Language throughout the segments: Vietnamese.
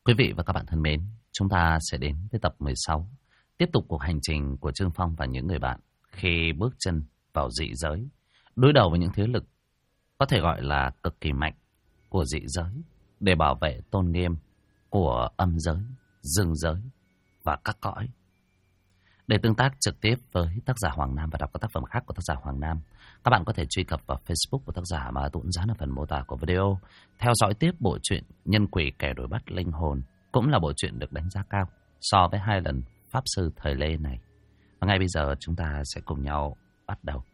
Quý vị và các bạn thân mến, chúng ta sẽ đến với tập 16, tiếp tục cuộc hành trình của Trương Phong và những người bạn khi bước chân vào dị giới, đối đầu với những thế lực có thể gọi là cực kỳ mạnh của dị giới để bảo vệ tôn nghiêm của âm giới, dương giới và các cõi. Để tương tác trực tiếp với tác giả Hoàng Nam và đọc các tác phẩm khác của tác giả Hoàng Nam, các bạn có thể truy cập vào Facebook của tác giả mà tôi cũng dán ở phần mô tả của video. Theo dõi tiếp bộ truyện Nhân Quỷ Kẻ Đuổi Bắt Linh Hồn, cũng là bộ truyện được đánh giá cao so với 2 lần Pháp Sư Thời Lê này. Và ngay bây giờ chúng ta sẽ cùng nhau bắt đầu.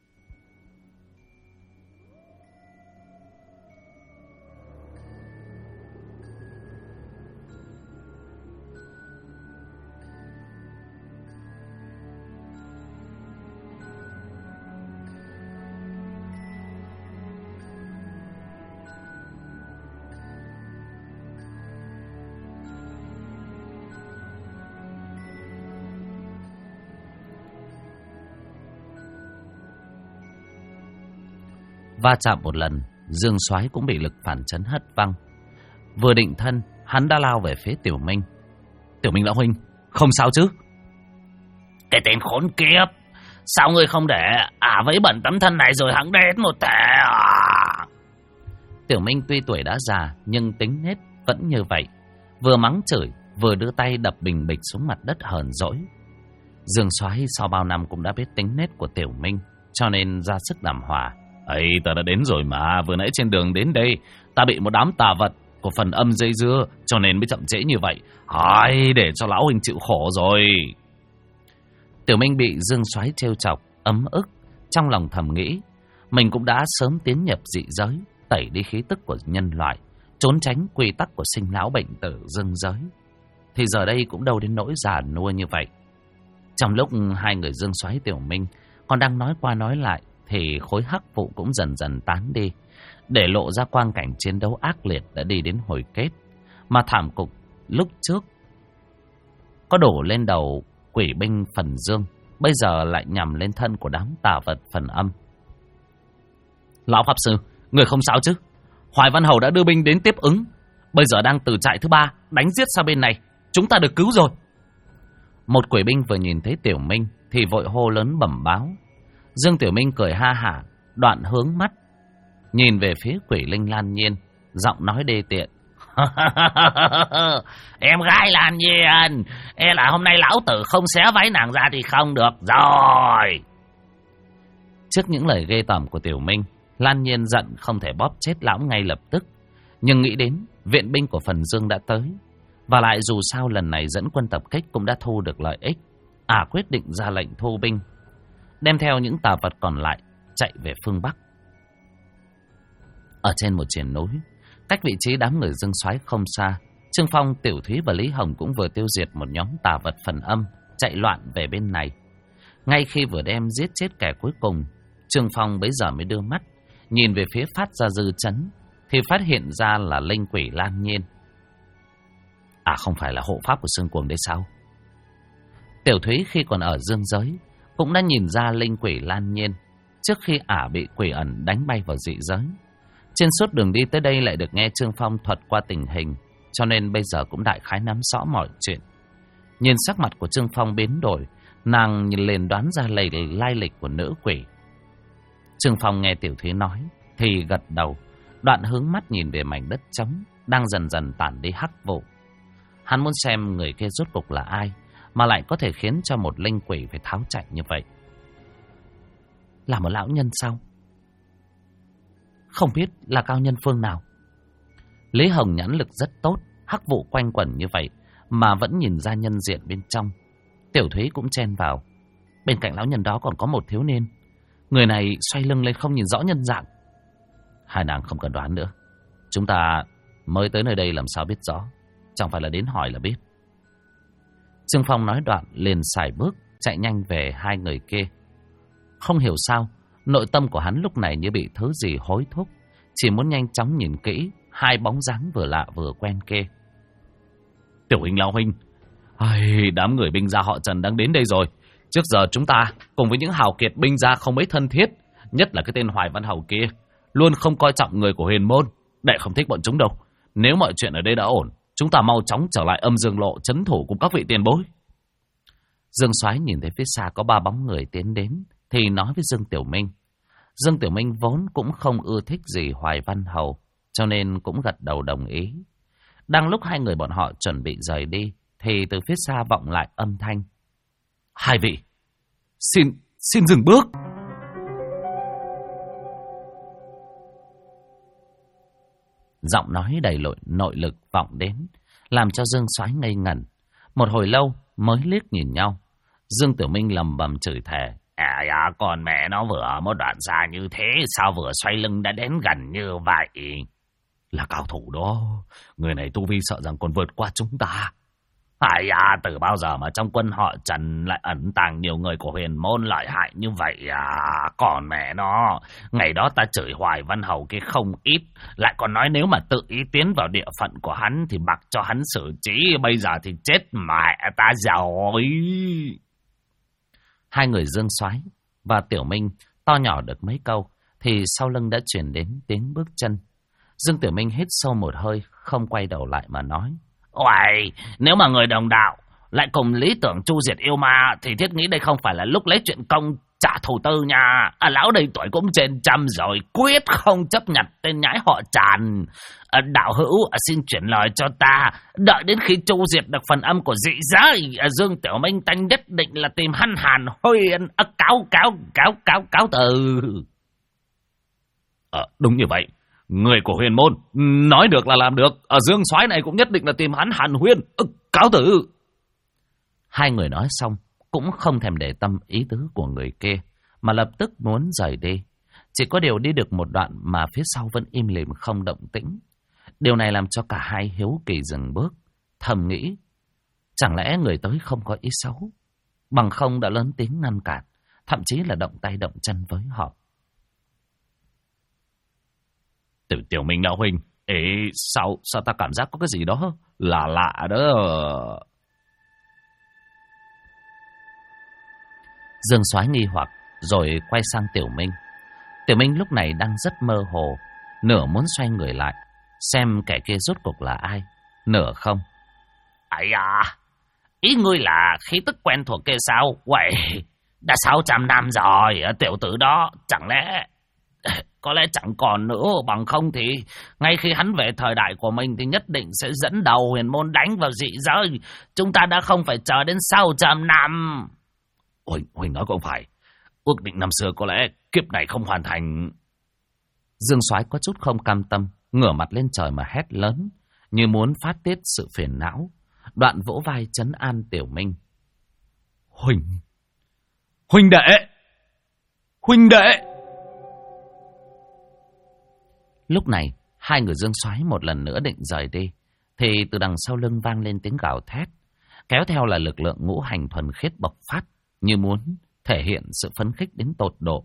Va chạm một lần, Dương Soái cũng bị lực phản chấn hất văng. Vừa định thân, hắn đã lao về phía Tiểu Minh. Tiểu Minh lão huynh, không sao chứ? Cái tên khốn kiếp, sao ngươi không để vấy bẩn tấm thân này rồi hắn đến một thể à? Tiểu Minh tuy tuổi đã già nhưng tính nết vẫn như vậy, vừa mắng chửi vừa đưa tay đập bình bịch xuống mặt đất hờn dỗi. Dương Soái sau bao năm cũng đã biết tính nết của Tiểu Minh, cho nên ra sức làm hòa. Ấy, ta đã đến rồi mà, vừa nãy trên đường đến đây, ta bị một đám tà vật của phần âm dây dưa, cho nên mới chậm trễ như vậy. Ai, để cho lão huynh chịu khổ rồi. Tiểu Minh bị Dương Soái trêu chọc, ấm ức, trong lòng thầm nghĩ, mình cũng đã sớm tiến nhập dị giới, tẩy đi khí tức của nhân loại, trốn tránh quy tắc của sinh lão bệnh tử dương giới. Thì giờ đây cũng đâu đến nỗi già nua như vậy. Trong lúc hai người Dương Soái Tiểu Minh còn đang nói qua nói lại, thì khối hắc vụ cũng dần dần tán đi, để lộ ra quang cảnh chiến đấu ác liệt đã đi đến hồi kết. Mà thảm cục lúc trước có đổ lên đầu quỷ binh phần dương, bây giờ lại nhằm lên thân của đám tà vật phần âm. Lão Pháp Sư, người không sao chứ? Hoài Văn Hầu đã đưa binh đến tiếp ứng, bây giờ đang từ trại thứ 3 đánh giết sang bên này, chúng ta được cứu rồi. Một quỷ binh vừa nhìn thấy Tiểu Minh thì vội hô lớn bẩm báo. Dương Tiểu Minh cười ha hả, đoạn hướng mắt nhìn về phía quỷ linh Lan Nhiên, giọng nói đê tiện. Em gái Lan Nhiên, e là hôm nay lão tử không xé váy nàng ra thì không được rồi. Trước những lời ghê tởm của Tiểu Minh, Lan Nhiên giận không thể bóp chết lão ngay lập tức, nhưng nghĩ đến viện binh của phần Dương đã tới, và lại dù sao lần này dẫn quân tập kích cũng đã thu được lợi ích, quyết định ra lệnh thu binh, đem theo những tà vật còn lại chạy về phương Bắc. Ở trên một triển núi, cách vị trí đám người Dương Soái không xa, Trương Phong, Tiểu Thúy và Lý Hồng cũng vừa tiêu diệt một nhóm tà vật phần âm chạy loạn về bên này. Ngay khi vừa đem giết chết kẻ cuối cùng, Trương Phong bấy giờ mới đưa mắt nhìn về phía phát ra dư chấn, thì phát hiện ra là linh quỷ Lan Nhiên. Không phải là hộ pháp của Sương Cuồng đấy sao? Tiểu Thúy khi còn ở dương giới cũng đã nhìn ra linh quỷ Lan Nhiên trước khi bị quỷ ẩn đánh bay vào dị giới. Trên suốt đường đi tới đây lại được nghe Trương Phong thuật qua tình hình, cho nên bây giờ cũng đại khái nắm rõ mọi chuyện. Nhìn sắc mặt của Trương Phong biến đổi, nàng liền đoán ra lai lịch của nữ quỷ. Trương Phong nghe Tiểu Thúy nói thì gật đầu, đoạn hướng mắt nhìn về mảnh đất trống đang dần dần tản đi hắc vụ. Hắn muốn xem người kia rốt cục là ai mà lại có thể khiến cho một linh quỷ phải tháo chạy như vậy. Là một lão nhân sao? Không biết là cao nhân phương nào. Lý Hồng nhãn lực rất tốt, hắc vụ quanh quẩn như vậy mà vẫn nhìn ra nhân diện bên trong. Tiểu Thúy cũng chen vào. Bên cạnh lão nhân đó còn có một thiếu niên. Người này xoay lưng lên không nhìn rõ nhân dạng. Hai nàng không cần đoán nữa, chúng ta mới tới nơi đây làm sao biết rõ, chẳng phải là đến hỏi là biết. Trương Phong nói đoạn liền xài bước chạy nhanh về hai người kia. Không hiểu sao nội tâm của hắn lúc này như bị thứ gì hối thúc, chỉ muốn nhanh chóng nhìn kỹ hai bóng dáng vừa lạ vừa quen kia. Tiểu huynh, lão huynh, đám người binh gia họ Trần đang đến đây rồi. Trước giờ chúng ta cùng với những hào kiệt binh gia không mấy thân thiết, nhất là cái tên Hoài Văn Hầu kia, luôn không coi trọng người của huyền môn, đệ không thích bọn chúng đâu. Nếu mọi chuyện ở đây đã ổn, chúng ta mau chóng trở lại Âm Dương Lộ trấn thủ cùng các vị tiền bối. Dương Soái nhìn thấy phía xa có 3 bóng người tiến đến, thì nói với Dương Tiểu Minh. Dương Tiểu Minh vốn cũng không ưa thích gì Hoài Văn Hầu, cho nên cũng gật đầu đồng ý. Đang lúc hai người bọn họ chuẩn bị rời đi, thì từ phía xa vọng lại âm thanh. Hai vị, xin dừng bước. Giọng nói đầy nội lực vọng đến, làm cho Dương Soái ngây ngẩn. Một hồi lâu mới liếc nhìn nhau. Dương Tiểu Minh lầm bầm chửi thề. Còn mẹ nó vừa một đoạn xa như thế, sao vừa xoay lưng đã đến gần như vậy? Là cao thủ đó, người này tu vi sợ rằng còn vượt qua chúng ta. Từ bao giờ mà trong quân họ Trần lại ẩn tàng nhiều người của huyền môn lợi hại như vậy Còn mẹ nó, ngày đó ta chửi Hoài Văn Hầu kia không ít, lại còn nói nếu mà tự ý tiến vào địa phận của hắn thì mặc cho hắn xử trí, bây giờ thì chết mẹ ta rồi. Hai người Dương Soái và Tiểu Minh to nhỏ được mấy câu, thì sau lưng đã chuyển đến tiếng bước chân. Dương Tiểu Minh hít sâu một hơi, không quay đầu lại mà nói. Uầy, nếu mà người đồng đạo lại cùng lý tưởng chu diệt yêu ma thì thiết nghĩ đây không phải là lúc lấy chuyện công trả thù tư nha. Lão đây tuổi cũng trên 100 rồi, quyết không chấp nhận tên nhãi họ Tràn. Đạo hữu xin chuyển lời cho ta, đợi đến khi chu diệt được phần âm của dị giới, Dương Tiểu Minh ta nhất định là tìm hắn Hàn Huyên. Cáo từ. Đúng như vậy. Người của huyền môn nói được là làm được. Ở Dương Soái này cũng nhất định là tìm hắn Hàn Huyên. Cáo tử. Hai người nói xong cũng không thèm để tâm ý tứ của người kia, mà lập tức muốn rời đi. Chỉ có điều đi được một đoạn mà phía sau vẫn im lìm không động tĩnh. Điều này làm cho cả hai hiếu kỳ dừng bước, thầm nghĩ chẳng lẽ người tới không có ý xấu, bằng không đã lớn tiếng ngăn cản, thậm chí là động tay động chân với họ. Tiểu Minh lão huynh, sao ta cảm giác có cái gì đó lạ lạ đó. Dương Soái nghi hoặc rồi quay sang Tiểu Minh. Tiểu Minh lúc này đang rất mơ hồ, nửa muốn xoay người lại xem kẻ kia rốt cuộc là ai, nửa không. Ý ngươi là khí tức quen thuộc kia sao? Vậy đã 600 năm rồi, tiểu tử đó chẳng lẽ có lẽ chẳng còn nữa, bằng không thì ngay khi hắn về thời đại của mình thì nhất định sẽ dẫn đầu huyền môn đánh vào dị giới. Chúng ta đã không phải chờ đến 600 năm. Huỳnh nói cũng phải. Ước định năm xưa có lẽ kiếp này không hoàn thành. Dương Soái có chút không cam tâm, ngửa mặt lên trời mà hét lớn, như muốn phát tiết sự phiền não. Đoạn vỗ vai trấn an Tiểu Minh. Huynh đệ. Lúc này hai người Dương Soái một lần nữa định rời đi, thì từ đằng sau lưng vang lên tiếng gào thét, kéo theo là lực lượng ngũ hành thuần khiết bộc phát, như muốn thể hiện sự phấn khích đến tột độ.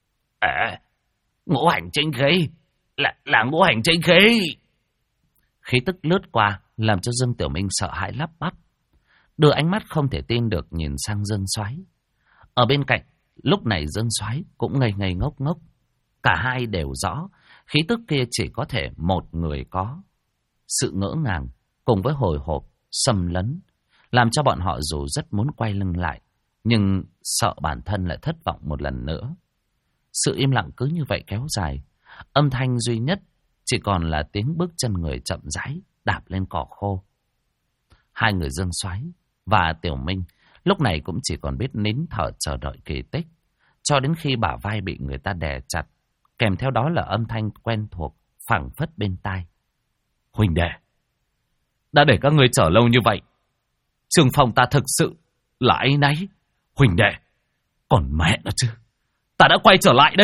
Ngũ hành chính khí, là ngũ hành chính khí. Khí tức lướt qua làm cho Dương Tiểu Minh sợ hãi lắp bắp, đưa ánh mắt không thể tin được nhìn sang Dương Soái. Ở bên cạnh lúc này Dương Soái cũng ngây ngây ngốc ngốc. Cả hai đều rõ khí tức kia chỉ có thể một người có. Sự ngỡ ngàng cùng với hồi hộp xâm lấn làm cho bọn họ dù rất muốn quay lưng lại, nhưng sợ bản thân lại thất vọng một lần nữa. Sự im lặng cứ như vậy kéo dài. Âm thanh duy nhất chỉ còn là tiếng bước chân người chậm rãi đạp lên cỏ khô. Hai người Dương Soái và Tiểu Minh lúc này cũng chỉ còn biết nín thở chờ đợi kỳ tích, cho đến khi bả vai bị người ta đè chặt, kèm theo đó là âm thanh quen thuộc phảng phất bên tai. Huynh đệ, đã để các ngươi chờ lâu như vậy, Trường Phong ta thực sự là áy náy. Huynh đệ, còn mẹ nó chứ, ta đã quay trở lại đây.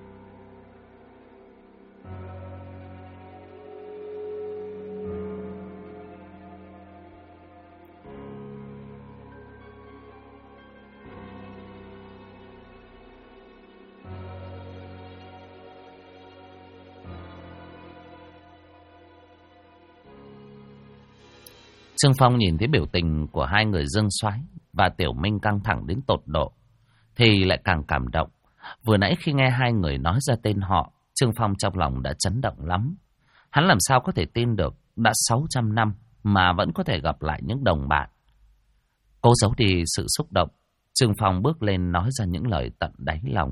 Trương Phong nhìn thấy biểu tình của hai người Dương Soái và Tiểu Minh căng thẳng đến tột độ, thì lại càng cảm động. Vừa nãy khi nghe hai người nói ra tên họ, Trương Phong trong lòng đã chấn động lắm. Hắn làm sao có thể tin được đã 600 năm mà vẫn có thể gặp lại những đồng bạn. Cố giấu đi sự xúc động, Trương Phong bước lên nói ra những lời tận đáy lòng.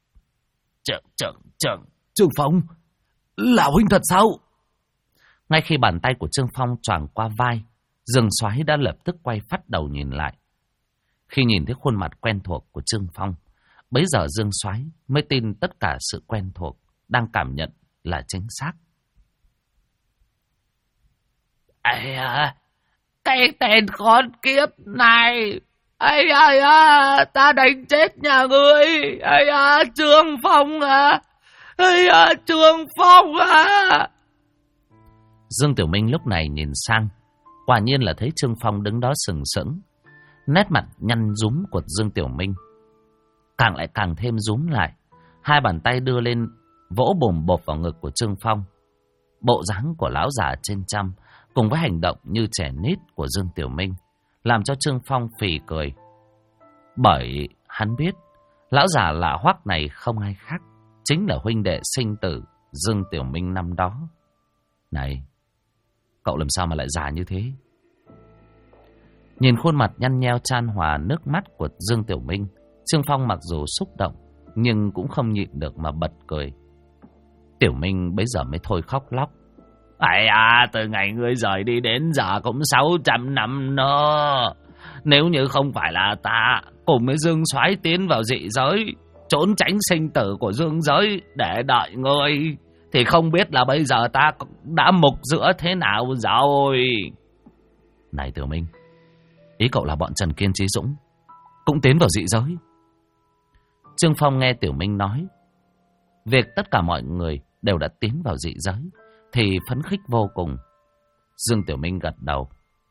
Trương Phong, là huynh thật sao? Ngay khi bàn tay của Trương Phong choàng qua vai, Dương Soái đã lập tức quay phắt đầu nhìn lại. Khi nhìn thấy khuôn mặt quen thuộc của Trương Phong, bấy giờ Dương Soái mới tin tất cả sự quen thuộc đang cảm nhận là chính xác. Ây à, cái tên con kiếp này! Ây ta đánh chết nhà ngươi! Ây Trương Phong à! Ây Trương Phong à! Dương Tiểu Minh lúc này nhìn sang, quả nhiên là thấy Trương Phong đứng đó sừng sững. Nét mặt nhăn rúm của Dương Tiểu Minh càng thêm rúm lại. Hai bàn tay đưa lên vỗ bồm bộp vào ngực của Trương Phong. Bộ dáng của lão già trên trăm cùng với hành động như trẻ nít của Dương Tiểu Minh làm cho Trương Phong phì cười. Bởi hắn biết lão già lạ hoắc này không ai khác, chính là huynh đệ sinh tử Dương Tiểu Minh năm đó. Này, cậu làm sao mà lại già như thế? Nhìn khuôn mặt nhăn nheo chan hòa nước mắt của Dương Tiểu Minh, Trương Phong mặc dù xúc động nhưng cũng không nhịn được mà bật cười. Tiểu Minh bấy giờ mới thôi khóc lóc. Ây từ ngày ngươi rời đi đến giờ cũng 600 năm nữa. Nếu như không phải là ta cùng với Dương Soái tiến vào dị giới, trốn tránh sinh tử của dương giới để đợi ngươi, thì không biết là bây giờ ta đã mục giữa thế nào rồi. Này Tiểu Minh, ý cậu là bọn Trần Kiên, Chí Dũng cũng tiến vào dị giới? Trương Phong nghe Tiểu Minh nói việc tất cả mọi người đều đã tiến vào dị giới thì phấn khích vô cùng. Dương Tiểu Minh gật đầu.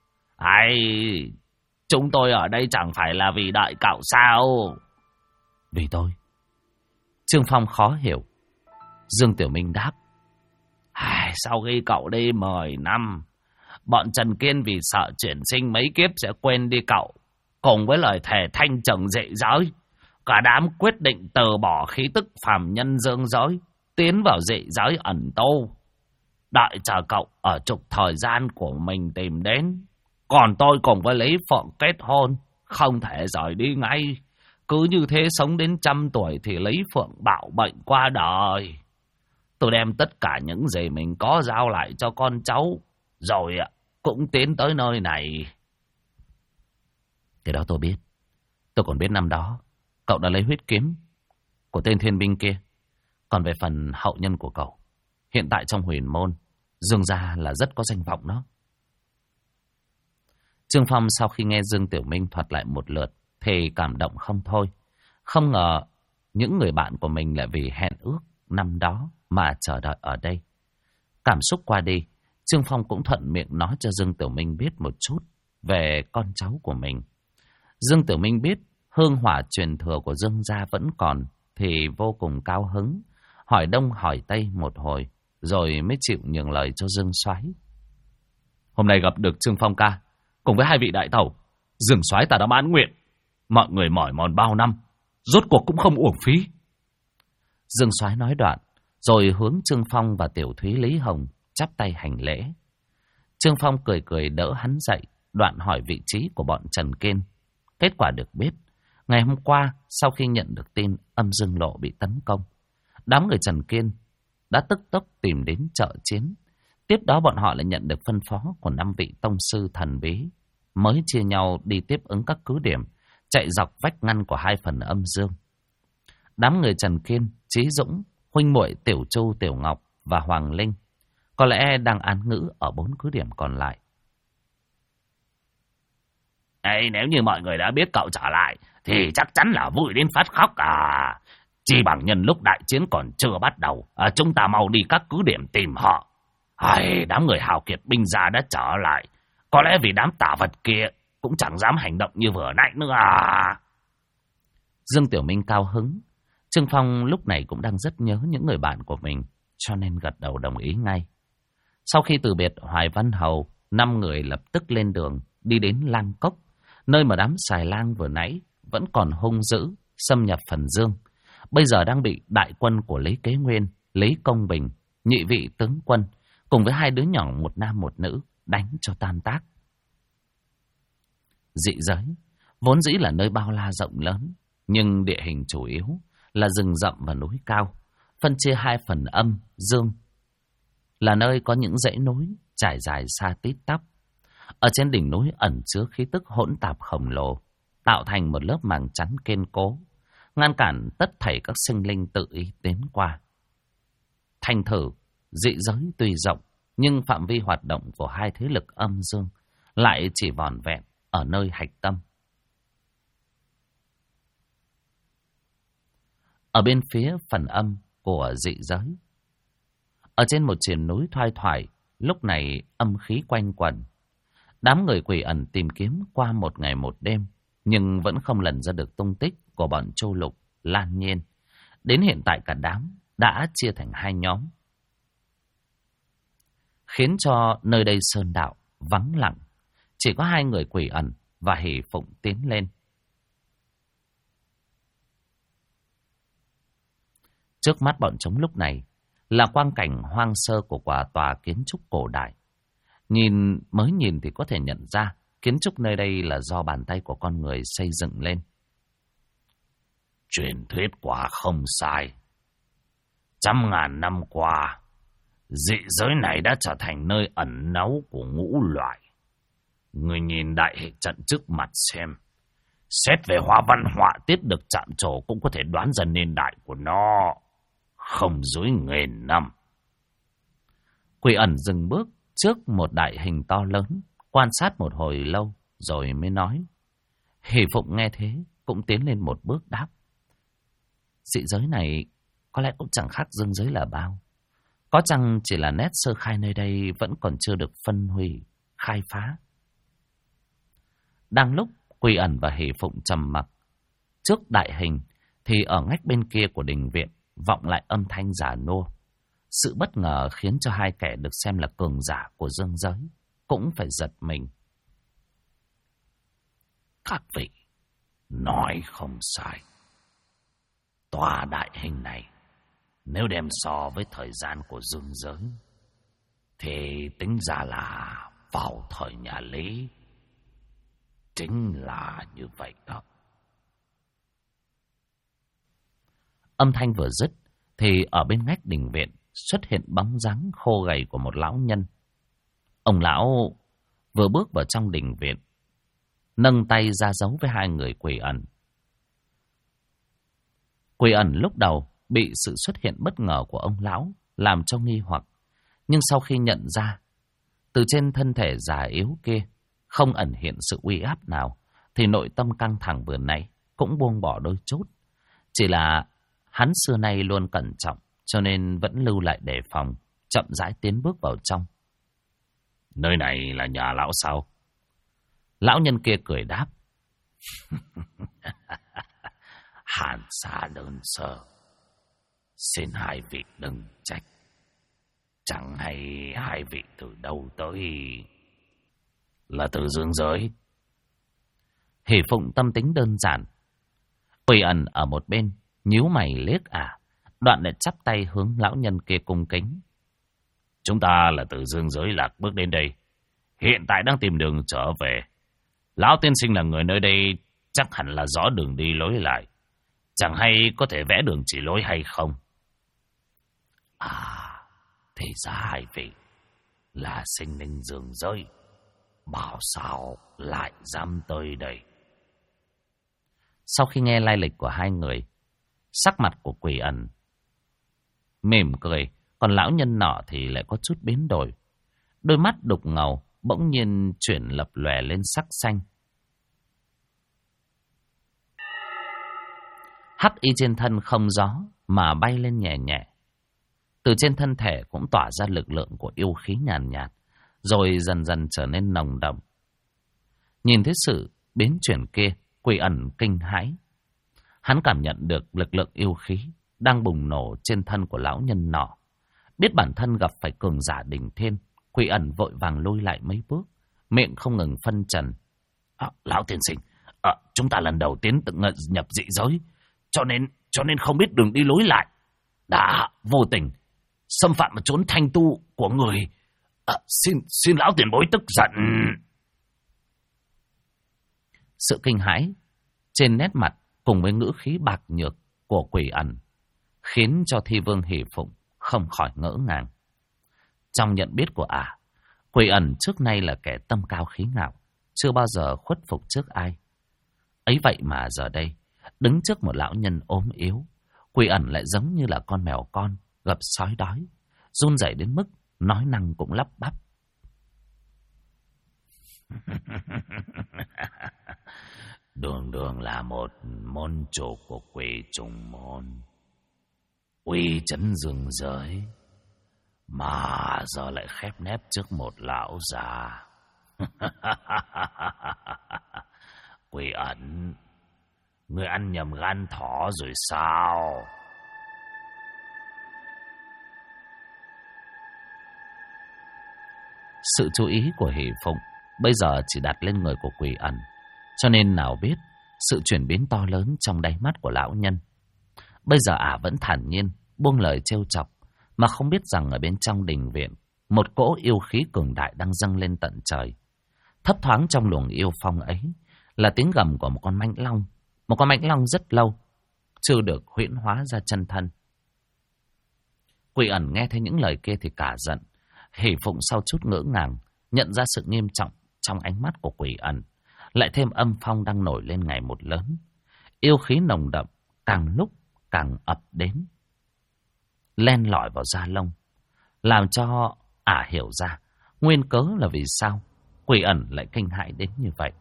Chúng tôi ở đây chẳng phải là vì đợi cậu sao? Vì tôi? Trương Phong khó hiểu. Dương Tiểu Minh đáp. Sau khi cậu đi 10 năm, bọn Trần Kiên vì sợ chuyển sinh mấy kiếp sẽ quên đi cậu, cùng với lời thề thanh trừng dị giới, cả đám quyết định từ bỏ khí tức phàm nhân dương giới, tiến vào dị giới ẩn tu, đợi chờ cậu ở trục thời gian của mình tìm đến. Còn tôi cùng với Lý Phượng kết hôn, không thể rời đi ngay. Cứ như thế sống đến 100 tuổi thì Lý Phượng bạo bệnh qua đời. Tôi đem tất cả những gì mình có giao lại cho con cháu, rồi cũng tiến tới nơi này. Cái đó tôi biết. Tôi còn biết năm đó cậu đã lấy huyết kiếm của tên thiên binh kia. Còn về phần hậu nhân của cậu, hiện tại trong huyền môn, Dương gia là rất có danh vọng đó. Trương Phong sau khi nghe Dương Tiểu Minh thuật lại một lượt thì cảm động không thôi. Không ngờ những người bạn của mình lại vì hẹn ước năm đó mà chờ đợi ở đây. Cảm xúc qua đi, Trương Phong cũng thuận miệng nói cho Dương Tiểu Minh biết một chút về con cháu của mình. Dương Tiểu Minh biết hương hỏa truyền thừa của Dương gia vẫn còn thì vô cùng cao hứng, hỏi đông hỏi tây một hồi rồi mới chịu nhường lời cho Dương Soái. Hôm nay gặp được Trương Phong ca cùng với hai vị đại tẩu, Dương Soái ta đã mãn nguyện. Mọi người mỏi mòn bao năm, rốt cuộc cũng không uổng phí. Dương Soái nói đoạn rồi hướng Trương Phong và Tiểu Thúy Lý Hồng chắp tay hành lễ. Trương Phong cười cười đỡ hắn dậy, đoạn hỏi vị trí của bọn Trần Kiên. Kết quả được biết, ngày hôm qua sau khi nhận được tin Âm Dương Lộ bị tấn công, đám người Trần Kiên đã tức tốc tìm đến trợ chiến. Tiếp đó bọn họ lại nhận được phân phó của 5 vị tông sư thần bí, mới chia nhau đi tiếp ứng các cứ điểm, chạy dọc vách ngăn của 2 phần âm dương. Đám người Trần Kiên, Chí Dũng, huynh muội Tiểu Chu, Tiểu Ngọc và Hoàng Linh có lẽ đang án ngữ ở 4 cứ điểm còn lại. Nếu như mọi người đã biết cậu trở lại thì chắc chắn là vui đến phát khóc à. Chỉ bằng nhân lúc đại chiến còn chưa bắt đầu, chúng ta mau đi các cứ điểm tìm họ. Đám người hào kiệt binh gia đã trở lại, có lẽ vì đám tà vật kia cũng chẳng dám hành động như vừa nãy nữa à. Dương Tiểu Minh cao hứng. Trương Phong lúc này cũng đang rất nhớ những người bạn của mình, cho nên gật đầu đồng ý ngay. Sau khi từ biệt Hoài Văn Hầu, 5 người lập tức lên đường đi đến Lang Cốc, nơi mà đám xài lang vừa nãy vẫn còn hung dữ xâm nhập Phần Dương, bây giờ đang bị đại quân của Lý Kế Nguyên, Lý Công Bình, nhị vị tướng quân cùng với 2 đứa nhỏ một nam một nữ đánh cho tan tác. Dị giới vốn dĩ là nơi bao la rộng lớn, nhưng địa hình chủ yếu là rừng rậm và núi cao, phân chia hai phần âm, dương, là nơi có những dãy núi trải dài xa tít tắp. Ở trên đỉnh núi ẩn chứa khí tức hỗn tạp khổng lồ, tạo thành một lớp màng chắn kiên cố, ngăn cản tất thảy các sinh linh tự ý tiến qua. Thành thử, dị giới tuy rộng, nhưng phạm vi hoạt động của hai thế lực âm dương lại chỉ vỏn vẹn ở nơi hạch tâm. Ở bên phía phần âm của dị giới, ở trên một triền núi thoai thoải, lúc này âm khí quanh quẩn. Đám người Quỷ Ẩn tìm kiếm qua một ngày một đêm, nhưng vẫn không lần ra được tung tích của bọn Châu Lục, Lan Nhiên. Đến hiện tại cả đám đã chia thành hai nhóm, khiến cho nơi đây sơn đạo vắng lặng. Chỉ có hai người Quỷ Ẩn và Hỷ Phụng tiến lên. Trước mắt bọn chúng lúc này là quang cảnh hoang sơ của quả tòa kiến trúc cổ đại. Mới nhìn thì có thể nhận ra kiến trúc nơi đây là do bàn tay của con người xây dựng lên. Truyền thuyết quả không sai. Trăm ngàn năm qua, dị giới này đã trở thành nơi ẩn náu của ngũ loại. Người nhìn đại hệ trận trước mặt xem. Xét về hoa văn họa tiết được chạm trổ cũng có thể đoán ra niên đại của nó. Không dưới 1000 năm. Quỷ Ẩn dừng bước trước một đại hình to lớn, quan sát một hồi lâu rồi mới nói. Hỷ Phụng nghe thế cũng tiến lên một bước đáp. Dị giới này có lẽ cũng chẳng khác dương giới là bao. Có chăng chỉ là nét sơ khai nơi đây vẫn còn chưa được phân hủy, khai phá. Đang lúc Quỷ Ẩn và Hỷ Phụng trầm mặc trước đại hình, thì ở ngách bên kia của đình viện vọng lại âm thanh giả nua. Sự bất ngờ khiến cho hai kẻ được xem là cường giả của dương giới cũng phải giật mình. Các vị nói không sai. Tòa đại hình này nếu đem so với thời gian của dương giới thì tính ra là vào thời nhà Lý. Chính là như vậy đó. Âm thanh vừa dứt thì ở bên ngách đình viện xuất hiện bóng dáng khô gầy của một lão nhân. Ông lão vừa bước vào trong đình viện, nâng tay ra dấu với hai người Quỷ Ẩn. Quỷ Ẩn lúc đầu bị sự xuất hiện bất ngờ của ông lão làm cho nghi hoặc, nhưng sau khi nhận ra từ trên thân thể già yếu kia không ẩn hiện sự uy áp nào, thì nội tâm căng thẳng vừa nãy cũng buông bỏ đôi chút. Chỉ là hắn xưa nay luôn cẩn trọng, cho nên vẫn lưu lại đề phòng, chậm rãi tiến bước vào trong. Nơi này là nhà lão sao? Lão nhân kia cười đáp. Hàn xa đơn sơ, xin hai vị đừng trách. Chẳng hay hai vị từ đâu tới. Là từ dương giới. Hỷ Phụng tâm tính đơn giản. Quỷ Ẩn ở một bên nhíu mày liếc đoạn lại chắp tay hướng lão nhân kia cung kính. Chúng ta là từ dương giới lạc bước đến đây, hiện tại đang tìm đường trở về. Lão tiên sinh là người nơi đây, chắc hẳn là rõ đường đi lối lại. Chẳng hay có thể vẽ đường chỉ lối hay không? Thì ra hai vị là sinh linh dương giới, bảo sao lại dám tới đây? Sau khi nghe lai lịch của hai người, sắc mặt của Quỷ Ẩn mỉm cười, còn lão nhân nọ thì lại có chút biến đổi. Đôi mắt đục ngầu bỗng nhiên chuyển lập lòe lên sắc xanh. Hắc y trên thân không gió mà bay lên nhẹ nhẹ. Từ trên thân thể cũng tỏa ra lực lượng của yêu khí nhàn nhạt, rồi dần dần trở nên nồng đậm. Nhìn thấy sự biến chuyển kia, Quỷ Ẩn kinh hãi. Hắn cảm nhận được lực lượng yêu khí đang bùng nổ trên thân của lão nhân nọ. Biết bản thân gặp phải cường giả đỉnh thiên, Quỷ Ẩn vội vàng lùi lại mấy bước, miệng không ngừng phân trần. Lão tiên sinh, chúng ta lần đầu tiên tự nhập dị giới, cho nên không biết đường đi lối lại, đã vô tình xâm phạm một chốn thanh tu của người Xin lão tiền bối tức giận. Sự kinh hãi trên nét mặt cùng với ngữ khí bạc nhược của Quỷ Ẩn khiến cho Thi Vương Hỷ Phụng không khỏi ngỡ ngàng. Trong nhận biết của Quỷ Ẩn trước nay là kẻ tâm cao khí ngạo, chưa bao giờ khuất phục trước ai. Ấy vậy mà giờ đây, đứng trước một lão nhân ốm yếu, Quỷ Ẩn lại giống như là con mèo con gặp sói đói, run rẩy đến mức nói năng cũng lắp bắp. Đường là một môn chủ của Quỷ Trùng Môn, uy chấn rừng giới, mà giờ lại khép nép trước một lão già. Quỷ Ẩn, người ăn nhầm gan thỏ rồi sao? Sự chú ý của Hỷ Phụng bây giờ chỉ đặt lên người của Quỷ Ẩn, cho nên nào biết sự chuyển biến to lớn trong đáy mắt của lão nhân. Bây giờ vẫn thản nhiên buông lời trêu chọc, mà không biết rằng ở bên trong đình viện, một cỗ yêu khí cường đại đang dâng lên tận trời. Thấp thoáng trong luồng yêu phong ấy là tiếng gầm của một con mãnh long, một con mãnh long rất lâu chưa được huyễn hóa ra chân thân. Quỷ Ẩn nghe thấy những lời kia thì cả giận. Hỷ Phụng sau chút ngỡ ngàng nhận ra sự nghiêm trọng trong ánh mắt của Quỷ Ẩn, lại thêm âm phong đang nổi lên ngày một lớn. Yêu khí nồng đậm càng lúc càng ập đến, len lỏi vào da lông, làm cho hiểu ra nguyên cớ là vì sao Quỷ Ẩn lại kinh hãi đến như vậy.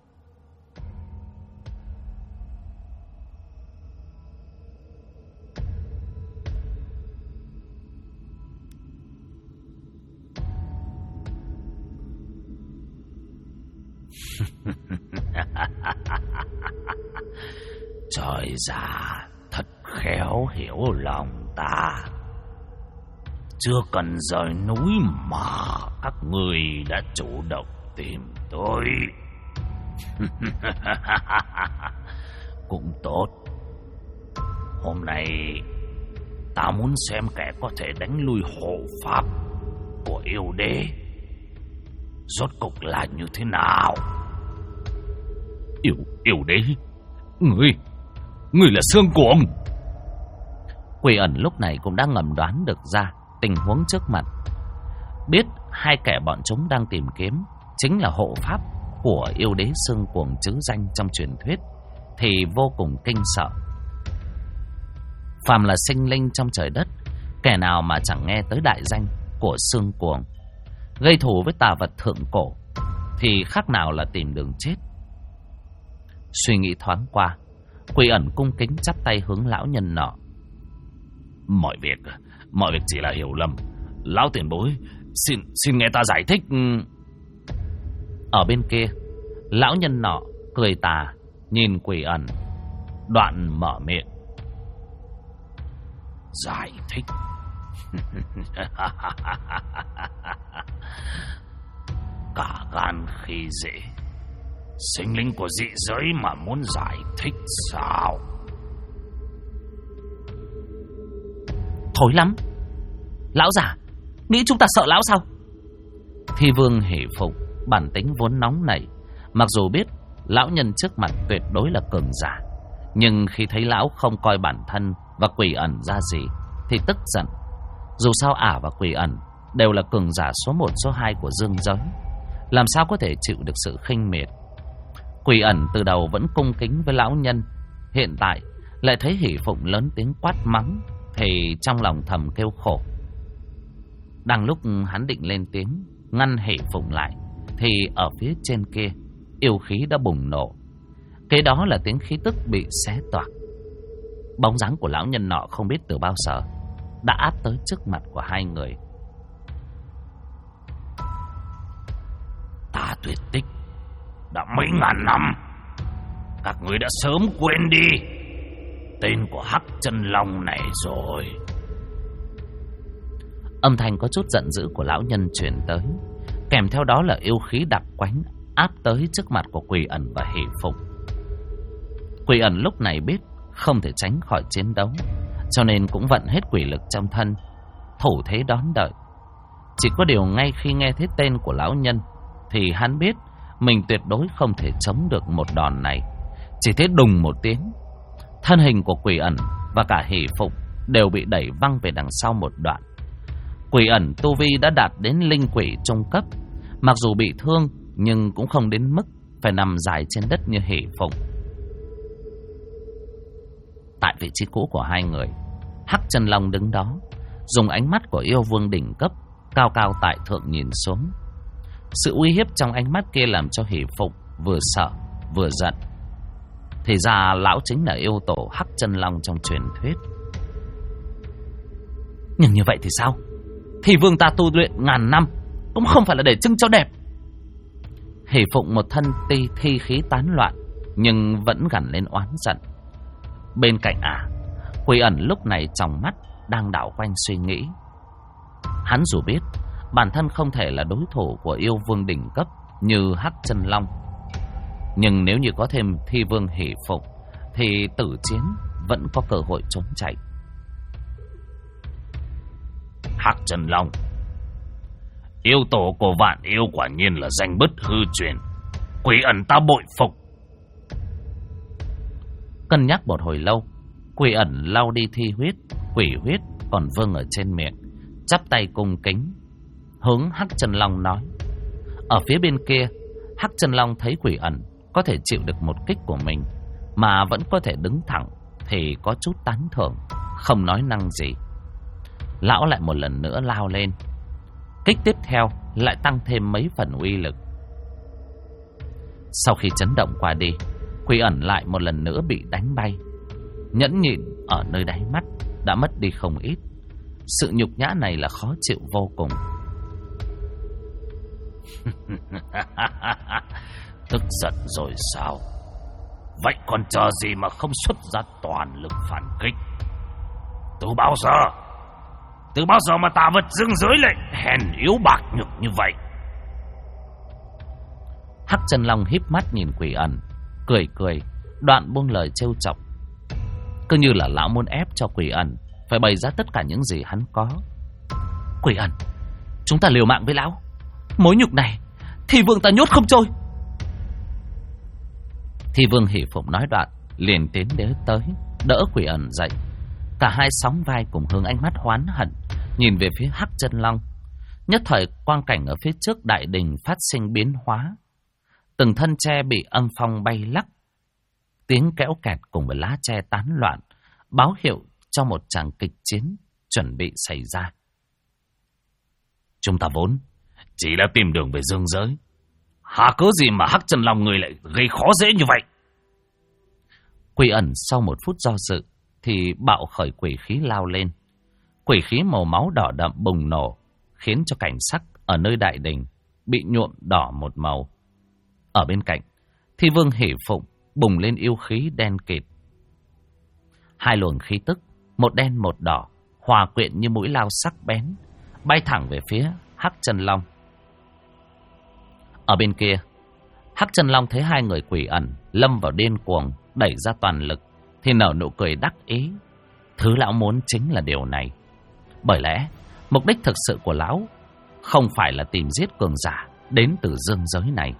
Trời già thật khéo hiểu lòng ta. Chưa cần rời núi mà các người đã chủ động tìm tôi. Cũng tốt. Hôm nay ta muốn xem kẻ có thể đánh lui hộ pháp của yêu đế rốt cục là như thế nào. Yêu đế? Ngươi là Xương Cuồng. Quỷ Ẩn lúc này cũng đã ngầm đoán được ra tình huống trước mặt. Biết hai kẻ bọn chúng đang tìm kiếm chính là hộ pháp của yêu đế Xương Cuồng trứ danh trong truyền thuyết, thì vô cùng kinh sợ. Phàm là sinh linh trong trời đất, kẻ nào mà chẳng nghe tới đại danh của Xương Cuồng, gây thù với tà vật thượng cổ thì khác nào là tìm đường chết. Suy nghĩ thoáng qua, Quỷ Ẩn cung kính chắp tay hướng lão nhân nọ. Mọi việc chỉ là hiểu lầm. Lão tiền bối, xin nghe ta giải thích. Ở bên kia, lão nhân nọ cười tà nhìn Quỷ Ẩn, đoạn mở miệng. Giải thích? Cả gan khi dễ. Sinh linh của dị giới mà muốn giải thích sao? Thối lắm. Lão già, nghĩ chúng ta sợ lão sao? Thi Vương Hỷ Phụng bản tính vốn nóng nảy, mặc dù biết lão nhân trước mặt tuyệt đối là cường giả, nhưng khi thấy lão không coi bản thân và Quỷ Ẩn ra gì thì tức giận. Dù sao và Quỷ Ẩn đều là cường giả số 1 số 2 của dương giới, làm sao có thể chịu được sự khinh miệt. Quỷ Ẩn từ đầu vẫn cung kính với lão nhân, hiện tại lại thấy Hỷ Phụng lớn tiếng quát mắng thì trong lòng thầm kêu khổ. Đang lúc hắn định lên tiếng ngăn Hỷ Phụng lại thì ở phía trên kia yêu khí đã bùng nổ. Kế đó là tiếng khí tức bị xé toạc. Bóng dáng của lão nhân nọ không biết từ bao giờ đã áp tới trước mặt của hai người. Ta tuyệt tích đã mấy ngàn năm, các người đã sớm quên đi tên của Hắc Chân Long này rồi. Âm thanh có chút giận dữ của lão nhân truyền tới, kèm theo đó là yêu khí đặc quánh áp tới trước mặt của Quỷ Ẩn và Hỷ Phụng. Quỷ Ẩn lúc này biết không thể tránh khỏi chiến đấu, cho nên cũng vận hết quỷ lực trong thân, thủ thế đón đợi. Chỉ có điều ngay khi nghe thấy tên của lão nhân thì hắn biết mình tuyệt đối không thể chống được một đòn này. Chỉ thấy đùng một tiếng, thân hình của Quỷ Ẩn và cả Hỷ Phụng đều bị đẩy văng về đằng sau một đoạn. Quỷ Ẩn tu vi đã đạt đến linh quỷ trung cấp, mặc dù bị thương nhưng cũng không đến mức phải nằm dài trên đất như Hỷ Phụng. Tại vị trí cũ của hai người, Hắc Chân Long đứng đó, dùng ánh mắt của yêu vương đỉnh cấp cao cao tại thượng nhìn xuống. Sự uy hiếp trong ánh mắt kia làm cho Hỷ Phụng vừa sợ vừa giận. Thì ra lão chính là yêu tổ Hắc Chân Long trong truyền thuyết. Nhưng như vậy thì sao? Thì vương ta tu luyện ngàn năm cũng không phải là để trưng cho đẹp. Hỷ Phụng một thân thi khí tán loạn, nhưng vẫn gằn lên oán giận. Bên cạnh Quỷ Ẩn lúc này trong mắt đang đảo quanh suy nghĩ. Hắn dù biết bản thân không thể là đối thủ của yêu vương đỉnh cấp như Hắc Chân Long, nhưng nếu như có thêm thi vương Hỷ Phụng thì tử chiến vẫn có cơ hội trốn chạy. Hắc Chân Long, yêu tổ của vạn yêu quả nhiên là danh bất hư truyền. Quỷ Ẩn ta bội phục. Cân nhắc một hồi lâu, Quỷ Ẩn lau đi thi huyết, quỷ huyết còn vương ở trên miệng, chắp tay cung kính hướng Hắc Chân Long nói. Ở phía bên kia, Hắc Chân Long thấy Quỷ Ẩn có thể chịu được một kích của mình mà vẫn có thể đứng thẳng thì có chút tán thưởng, không nói năng gì. Lão lại một lần nữa lao lên, kích tiếp theo lại tăng thêm mấy phần uy lực. Sau khi chấn động qua đi, Quỷ Ẩn lại một lần nữa bị đánh bay. Nhẫn nhịn ở nơi đáy mắt đã mất đi không ít. Sự nhục nhã này là khó chịu vô cùng. Tức giận rồi sao? Vậy còn chờ gì mà không xuất ra toàn lực phản kích? Từ bao giờ mà tà vật dương giới lại hèn yếu bạc nhược như vậy? Hắc Chân Long híp mắt nhìn Quỷ Ẩn, cười, đoạn buông lời trêu chọc. Cứ như là lão muốn ép cho Quỷ Ẩn phải bày ra tất cả những gì hắn có. Quỷ Ẩn, chúng ta liều mạng với lão. Mối nhục này thì vương ta nhốt không trôi. Thì vương Hỷ Phụng nói đoạn liền tiến đến tới đỡ Quỷ Ẩn dậy. Cả hai sóng vai cùng hướng ánh mắt oán hận nhìn về phía Hắc Chân Long. Nhất thời quang cảnh ở phía trước đại đình phát sinh biến hóa. Từng thân tre bị âm phong bay lắc, tiếng kéo kẹt cùng với lá tre tán loạn báo hiệu cho một tràng kịch chiến chuẩn bị xảy ra. Chúng ta vốn chỉ là tìm đường về dương giới, hà cớ gì mà Hắc Chân Long người lại gây khó dễ như vậy? Quỷ Ẩn sau một phút do dự thì bạo khởi quỷ khí lao lên. Quỷ khí màu máu đỏ đậm bùng nổ, khiến cho cảnh sắc ở nơi đại đình bị nhuộm đỏ một màu. Ở bên cạnh, Thi Vương Hỷ Phụng bùng lên yêu khí đen kịt. Hai luồng khí tức, một đen một đỏ, hòa quyện như mũi lao sắc bén, bay thẳng về phía Hắc Chân Long. Ở bên kia, Hắc Chân Long thấy hai người Quỷ Ẩn lâm vào điên cuồng, đẩy ra toàn lực, thì nở nụ cười đắc ý. Thứ lão muốn chính là điều này. Bởi lẽ, mục đích thực sự của lão không phải là tìm giết cường giả đến từ dương giới này.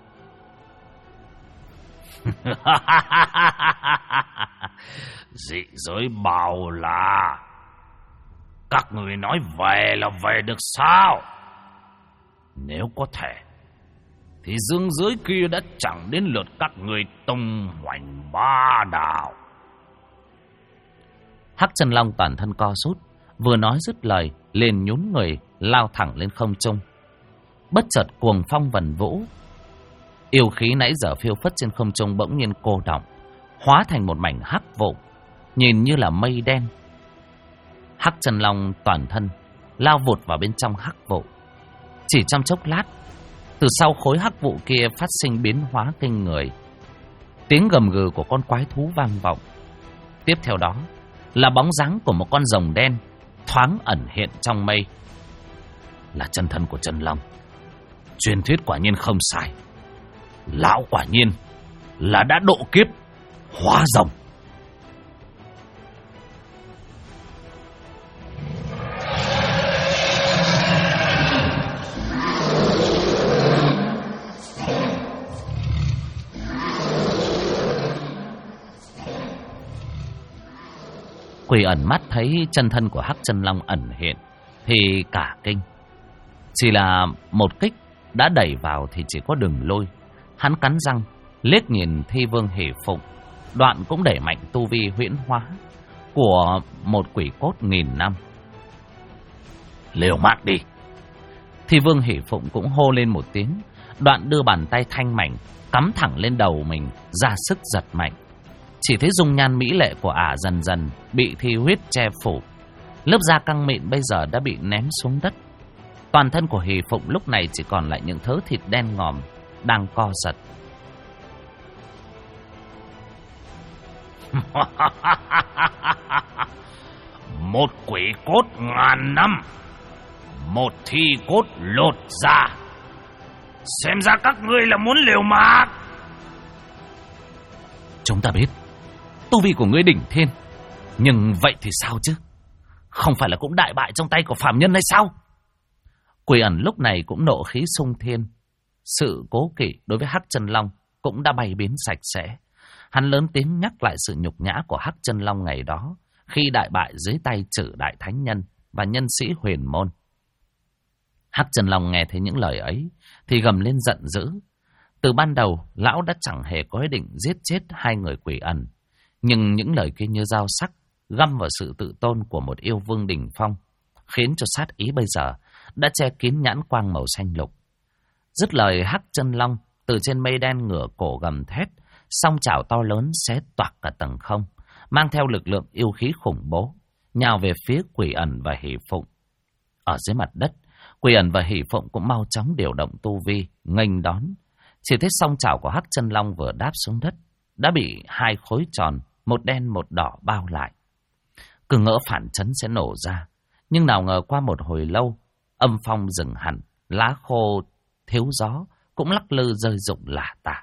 Dị giới bao la, các người nói về là về được sao? Nếu có thể thì dương giới kia đã chẳng đến lượt các người tung hoành ba đạo. Hắc Chân Long toàn thân co rút, vừa nói dứt lời liền nhún người lao thẳng lên không trung. Bất chợt cuồng phong vần vũ, yêu khí nãy giờ phiêu phất trên không trung bỗng nhiên cô đọng, hóa thành một mảnh hắc vụ, nhìn như là mây đen. Hắc Chân Long toàn thân lao vụt vào bên trong hắc vụ. Chỉ trong chốc lát, từ sau khối hắc vụ kia phát sinh biến hóa kinh người. Tiếng gầm gừ của con quái thú vang vọng. Tiếp theo đó là bóng dáng của một con rồng đen thoáng ẩn hiện trong mây. Là chân thân của Chân Long. Truyền thuyết quả nhiên không sai. Lão quả nhiên là đã độ kiếp hóa rồng. Quỷ ẩn mắt thấy chân thân của Hắc Chân Long ẩn hiện thì cả kinh. Chỉ là một kích đã đẩy vào thì chỉ có đường lôi. Hắn cắn răng liếc nhìn Thi Vương Hỷ Phụng, đoạn cũng đẩy mạnh tu vi huyễn hóa của một quỷ cốt 1000 năm. Liều mạng đi. Thi Vương Hỷ Phụng cũng hô lên một tiếng, đoạn đưa bàn tay thanh mảnh cắm thẳng lên đầu mình, ra sức giật mạnh. Chỉ thấy dung nhan mỹ lệ của ả dần dần bị thi huyết che phủ. Lớp da căng mịn bây giờ đã bị ném xuống đất. Toàn thân của Hỷ Phụng lúc này chỉ còn lại những thớ thịt đen ngòm đang co giật. Một quỷ cốt 1000 năm, một thi cốt lột da. Xem ra các ngươi là muốn liều mạng. Chúng ta biết tu vi của ngươi đỉnh thiên, nhưng vậy thì sao chứ? Không phải là cũng đại bại trong tay của phàm nhân hay sao? Quỷ ẩn lúc này cũng nộ khí sung thiên. Sự cố kỵ đối với Hắc Chân Long cũng đã bay biến sạch sẽ. Hắn lớn tiếng nhắc lại sự nhục nhã của Hắc Chân Long ngày đó, khi đại bại dưới tay Trử Đại Thánh Nhân và nhân sĩ Huyền Môn. Hắc Chân Long nghe thấy những lời ấy thì gầm lên giận dữ. Từ ban đầu, lão đã chẳng hề có ý định giết chết hai người quỷ ẩn. Nhưng những lời kia như dao sắc, găm vào sự tự tôn của một yêu vương đỉnh phong, khiến cho sát ý bây giờ đã che kín nhãn quang màu xanh lục. Dứt lời, Hắc Chân Long từ trên mây đen ngửa cổ gầm thét, song chảo to lớn xé toạc cả tầng không, mang theo lực lượng yêu khí khủng bố, nhào về phía Quỷ Ẩn và Hỷ Phụng. Ở dưới mặt đất, Quỷ Ẩn và Hỷ Phụng cũng mau chóng điều động tu vi, nghênh đón. Chỉ thấy song chảo của Hắc Chân Long vừa đáp xuống đất, đã bị hai khối tròn, một đen một đỏ bao lại. Cứ ngỡ phản chấn sẽ nổ ra, nhưng nào ngờ qua một hồi lâu, âm phong dừng hẳn, lá khô thiếu gió cũng lắc lư rơi rụng lả tả.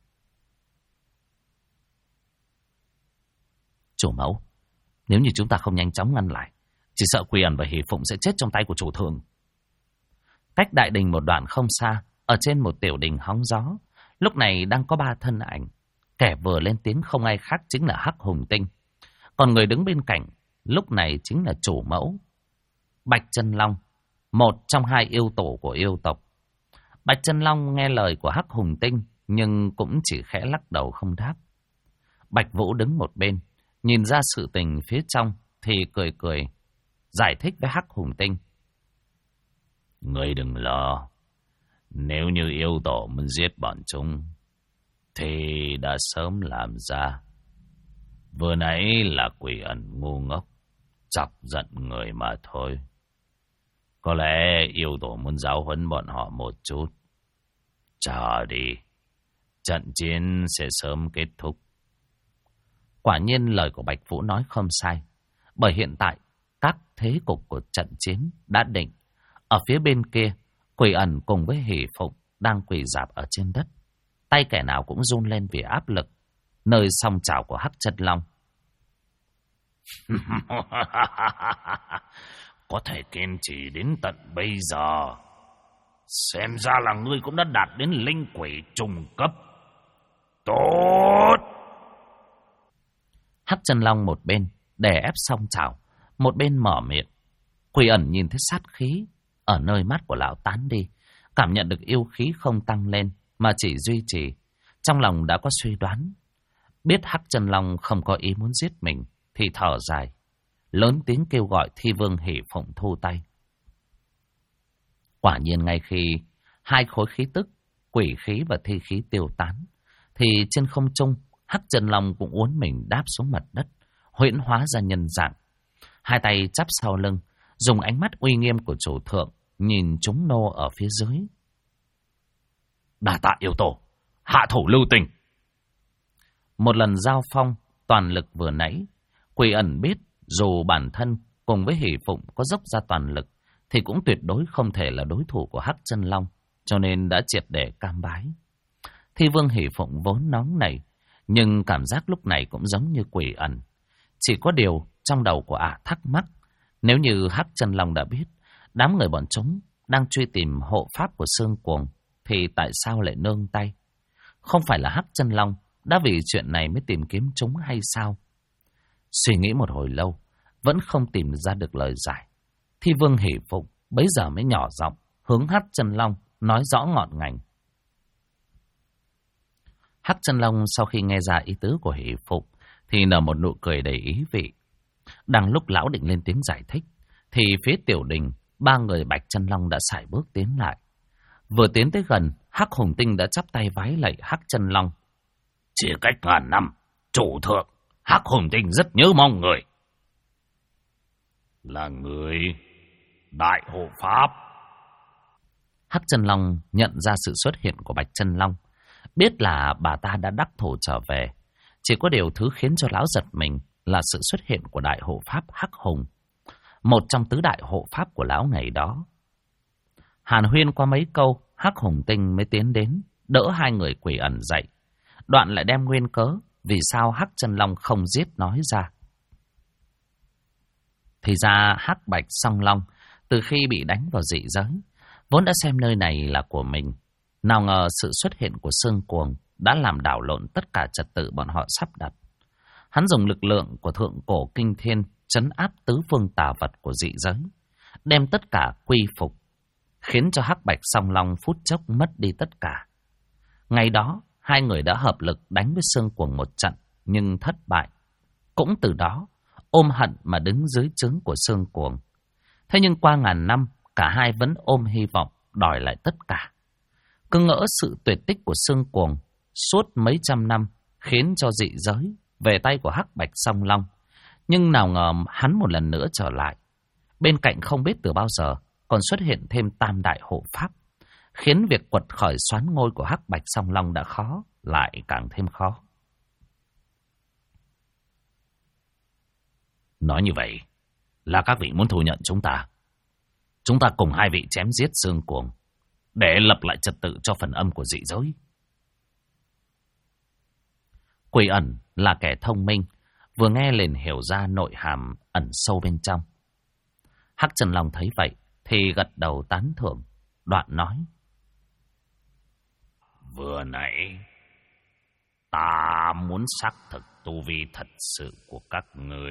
Chủ mẫu, nếu như chúng ta không nhanh chóng ngăn lại, chỉ sợ Quỷ Ẩn và Hỷ Phụng sẽ chết trong tay của chủ thượng. Cách đại đình một đoạn không xa, ở trên một tiểu đình hóng gió, lúc này đang có 3 thân ảnh. Kẻ vừa lên tiếng không ai khác chính là Hắc Hùng Tinh. Còn người đứng bên cạnh lúc này chính là chủ mẫu Bạch Chân Long, một trong 2 yêu tổ của yêu tộc. Bạch Chân Long nghe lời của Hắc Hùng Tinh nhưng cũng chỉ khẽ lắc đầu không đáp. Bạch Vũ đứng một bên, nhìn ra sự tình phía trong thì cười cười, giải thích với Hắc Hùng Tinh. Ngươi đừng lo, nếu như yêu tổ muốn giết bọn chúng thì đã sớm làm ra. Vừa nãy là Quỷ Ẩn ngu ngốc, chọc giận người mà thôi. Có lẽ yêu tổ muốn giáo huấn bọn họ một chút. Chờ đi, trận chiến sẽ sớm kết thúc. Quả nhiên lời của Bạch Vũ nói không sai, bởi hiện tại các thế cục của trận chiến đã định. Ở phía bên kia, Quỷ Ẩn cùng với Hỷ Phụng đang quỳ rạp ở trên đất. Tay kẻ nào cũng run lên vì áp lực, nơi song chảo của Hắc Chân Long. Có thể kiên trì đến tận bây giờ, xem ra là ngươi cũng đã đạt đến linh quỷ trung cấp. Tốt! Hắc Chân Long một bên đè ép song chảo, một bên mở miệng. Quỷ Ẩn nhìn thấy sát khí ở nơi mắt của lão tán đi, cảm nhận được yêu khí không tăng lên mà chỉ duy trì. Trong lòng đã có suy đoán, biết Hắc Chân Long không có ý muốn giết mình thì thở dài, lớn tiếng kêu gọi Thi Vương Hỷ Phụng thu tay. Quả nhiên ngay khi 2 khối khí tức, quỷ khí và thi khí tiêu tán, thì trên không trung Hắc Chân Long cũng uốn mình đáp xuống mặt đất, huyễn hóa ra nhân dạng. 2 tay chắp sau lưng, dùng ánh mắt uy nghiêm của chủ thượng nhìn chúng nô ở phía dưới. Đa tạ yêu tổ, hạ thủ lưu tình. Một lần giao phong toàn lực vừa nãy, Quỷ Ẩn biết dù bản thân cùng với Hỷ Phụng có dốc ra toàn lực thì cũng tuyệt đối không thể là đối thủ của Hắc Chân Long, cho nên đã triệt để cam bái. Thi Vương Hỷ Phụng vốn nóng nảy, nhưng cảm giác lúc này cũng giống như Quỷ Ẩn. Chỉ có điều trong đầu của ả thắc mắc, nếu như Hắc Chân Long đã biết đám người bọn chúng đang truy tìm hộ pháp của Sương Cuồng thì tại sao lại nương tay? Không phải là Hắc Chân Long đã vì chuyện này mới tìm kiếm chúng hay sao? Suy nghĩ một hồi lâu, vẫn không tìm ra được lời giải. Thi Vương Hỷ Phục bấy giờ mới nhỏ giọng hướng Hắc Chân Long nói rõ ngọn ngành. Hắc Chân Long sau khi nghe ra ý tứ của Hỷ Phục thì nở một nụ cười đầy ý vị. Đang lúc lão định lên tiếng giải thích thì phía tiểu đình 3 người Bạch Chân Long đã sải bước tiến lại. Vừa tiến tới gần, Hắc Hùng Tinh đã chắp tay vái lạy Hắc Chân Long. Chỉ cách ngàn năm, chủ thượng Hắc Hùng Tinh rất nhớ mong người. Là người đại hộ pháp. Hắc Chân Long nhận ra sự xuất hiện của Bạch Chân Long, biết là bà ta đã đắc thủ trở về. Chỉ có điều thứ khiến cho lão giật mình là sự xuất hiện của đại hộ pháp Hắc Hùng, một trong tứ đại hộ pháp của lão ngày đó. Hàn huyên qua mấy câu, Hắc Hùng Tinh mới tiến đến, đỡ 2 người Quỷ Ẩn dậy. Đoạn lại đem nguyên cớ vì sao Hắc Chân Long không giết nói ra. Thì ra Hắc Bạch Song Long từ khi bị đánh vào dị giới, vốn đã xem nơi này là của mình. Nào ngờ sự xuất hiện của Sương Cuồng đã làm đảo lộn tất cả trật tự bọn họ sắp đặt. Hắn dùng lực lượng của thượng cổ kinh thiên trấn áp tứ phương tà vật của dị giới, đem tất cả quy phục, khiến cho Hắc Bạch Song Long phút chốc mất đi tất cả. Ngày đó, 2 người đã hợp lực đánh với Sương Cuồng một trận, nhưng thất bại. Cũng từ đó, ôm hận mà đứng dưới trướng của Sương Cuồng. Thế nhưng qua ngàn năm, cả hai vẫn ôm hy vọng đòi lại tất cả. Cứ ngỡ sự tuyệt tích của Sương Cuồng suốt mấy trăm năm khiến cho dị giới về tay của Hắc Bạch Song Long. Nhưng nào ngờ hắn một lần nữa trở lại. Bên cạnh không biết từ bao giờ còn xuất hiện thêm tam đại hộ pháp, khiến việc quật khởi soán ngôi của Hắc Bạch Song Long đã khó, lại càng thêm khó. Nói như vậy là các vị muốn thù nhận chúng ta. Chúng ta cùng 2 vị chém giết Sương Cuồng để lập lại trật tự cho phần âm của dị giới. Quỷ Ẩn là kẻ thông minh, vừa nghe liền hiểu ra nội hàm ẩn sâu bên trong. Hắc Chân Long thấy vậy thì gật đầu tán thưởng, đoạn nói: Vừa nãy ta muốn xác thực tu vi thật sự của các người.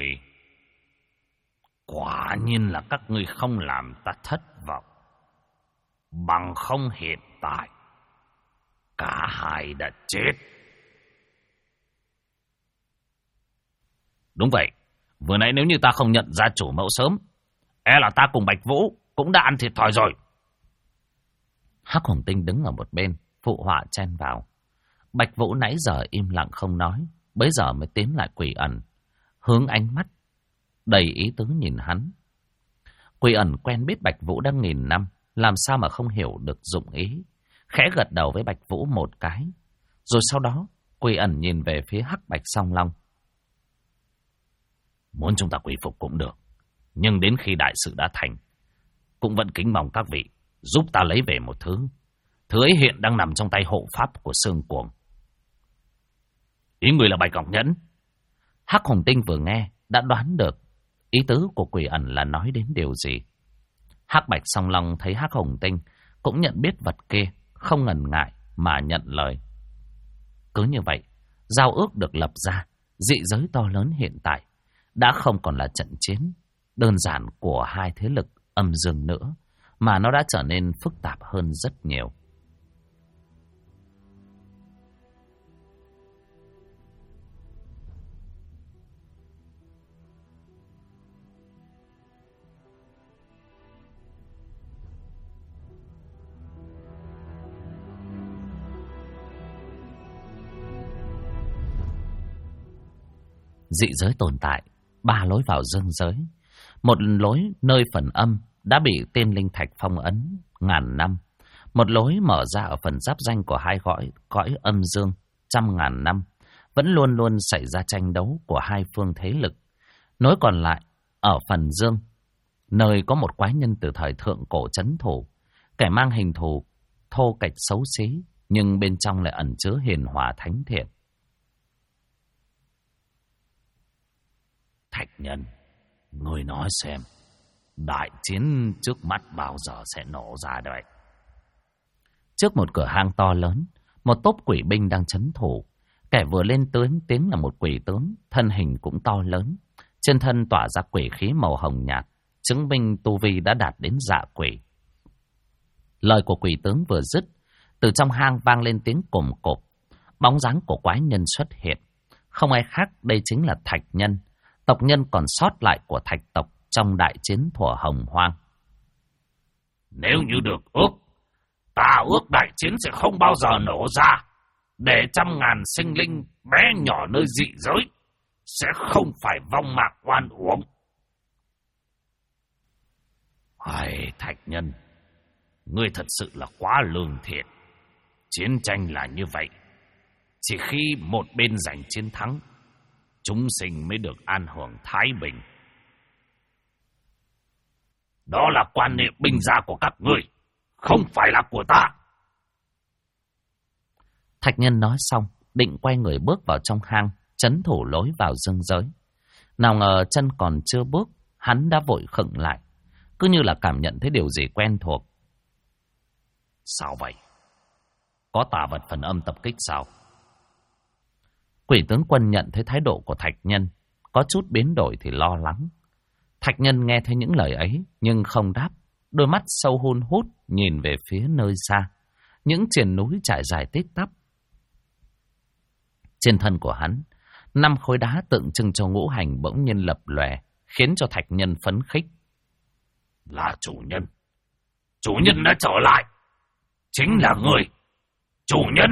Quả nhiên là các ngươi không làm ta thất vọng. Bằng không hiện tại cả hai đã chết. Đúng vậy, vừa nãy nếu như ta không nhận ra chủ mẫu sớm, e là ta cùng Bạch Vũ cũng đã ăn thiệt thòi rồi. Hắc Hùng Tinh đứng ở một bên, phụ họa chen vào. Bạch Vũ nãy giờ im lặng không nói, bấy giờ mới tiến lại Quỷ Ẩn, hướng ánh mắt đầy ý tứ nhìn hắn. Quỷ Ẩn quen biết Bạch Vũ đã 1000 năm, làm sao mà không hiểu được dụng ý, khẽ gật đầu với Bạch Vũ một cái. Rồi sau đó, Quỷ Ẩn nhìn về phía Hắc Bạch Song Long. Muốn chúng ta quy phục cũng được, nhưng đến khi đại sự đã thành, cũng vẫn kính mong các vị giúp ta lấy về một thứ. Thứ ấy hiện đang nằm trong tay hộ pháp của Sương Cuồng. Ý người là Bạch Ngọc Nhẫn. Hắc Hùng Tinh vừa nghe đã đoán được ý tứ của Quỷ Ẩn là nói đến điều gì. Hắc Bạch Song Long thấy Hắc Hùng Tinh cũng nhận biết vật kia, không ngần ngại mà nhận lời. Cứ như vậy, giao ước được lập ra. Dị giới to lớn hiện tại đã không còn là trận chiến đơn giản của 2 thế lực âm dương nữa, mà nó đã trở nên phức tạp hơn rất nhiều. Dị giới tồn tại 3 lối vào dương giới. Một lối nơi phần âm đã bị tên linh thạch phong ấn ngàn năm. Một lối mở ra ở phần giáp danh của 2 cõi âm dương trăm ngàn năm. Vẫn luôn luôn xảy ra tranh đấu của 2 phương thế lực. Nối còn lại ở phần dương, nơi có một quái nhân từ thời thượng cổ trấn thủ, kẻ mang hình thù thô kệch xấu xí, nhưng bên trong lại ẩn chứa hiền hòa thánh thiện. Thạch Nhân, ngươi nói xem, đại chiến trước mắt bao giờ sẽ nổ ra đây? Trước một cửa hang to lớn, một tốp quỷ binh đang trấn thủ. Kẻ vừa lên tiếng là một quỷ tướng, thân hình cũng to lớn, Trên thân tỏa ra quỷ khí màu hồng nhạt, chứng minh tu vi đã đạt đến dạ quỷ. Lời của quỷ tướng vừa dứt, từ trong hang vang lên tiếng cồm cộp. Bóng dáng của quái nhân xuất hiện. Không ai khác, đây chính là Thạch Nhân, tộc nhân còn sót lại của Thạch tộc trong đại chiến thuở Hồng Hoang. Nếu như được ước, ta ước đại chiến sẽ không bao giờ nổ ra, để trăm ngàn sinh linh bé nhỏ nơi dị giới sẽ không phải vong mạng oan uổng. Ai, Thạch Nhân, ngươi thật sự là quá lương thiện. Chiến tranh là như vậy, chỉ khi một bên giành chiến thắng, chúng sinh mới được an hưởng thái bình. Đó là quan niệm binh gia của các ngươi, không phải là của ta. Thạch Nhân nói xong, định quay người bước vào trong hang, trấn thủ lối vào dương giới. Nào ngờ chân còn chưa bước, hắn đã vội khựng lại, cứ như là cảm nhận thấy điều gì quen thuộc. Sao vậy? Có tà vật phần âm tập kích sao? Quỷ tướng quân nhận thấy thái độ của Thạch Nhân có chút biến đổi thì lo lắng. Thạch Nhân nghe thấy những lời ấy nhưng không đáp, đôi mắt sâu hun hút nhìn về phía nơi xa, những triền núi trải dài tít tắp. Trên thân của hắn, 5 khối đá tượng trưng cho ngũ hành bỗng nhiên lập lòe, khiến cho Thạch Nhân phấn khích. Là chủ nhân đã trở lại, chính là người, chủ nhân.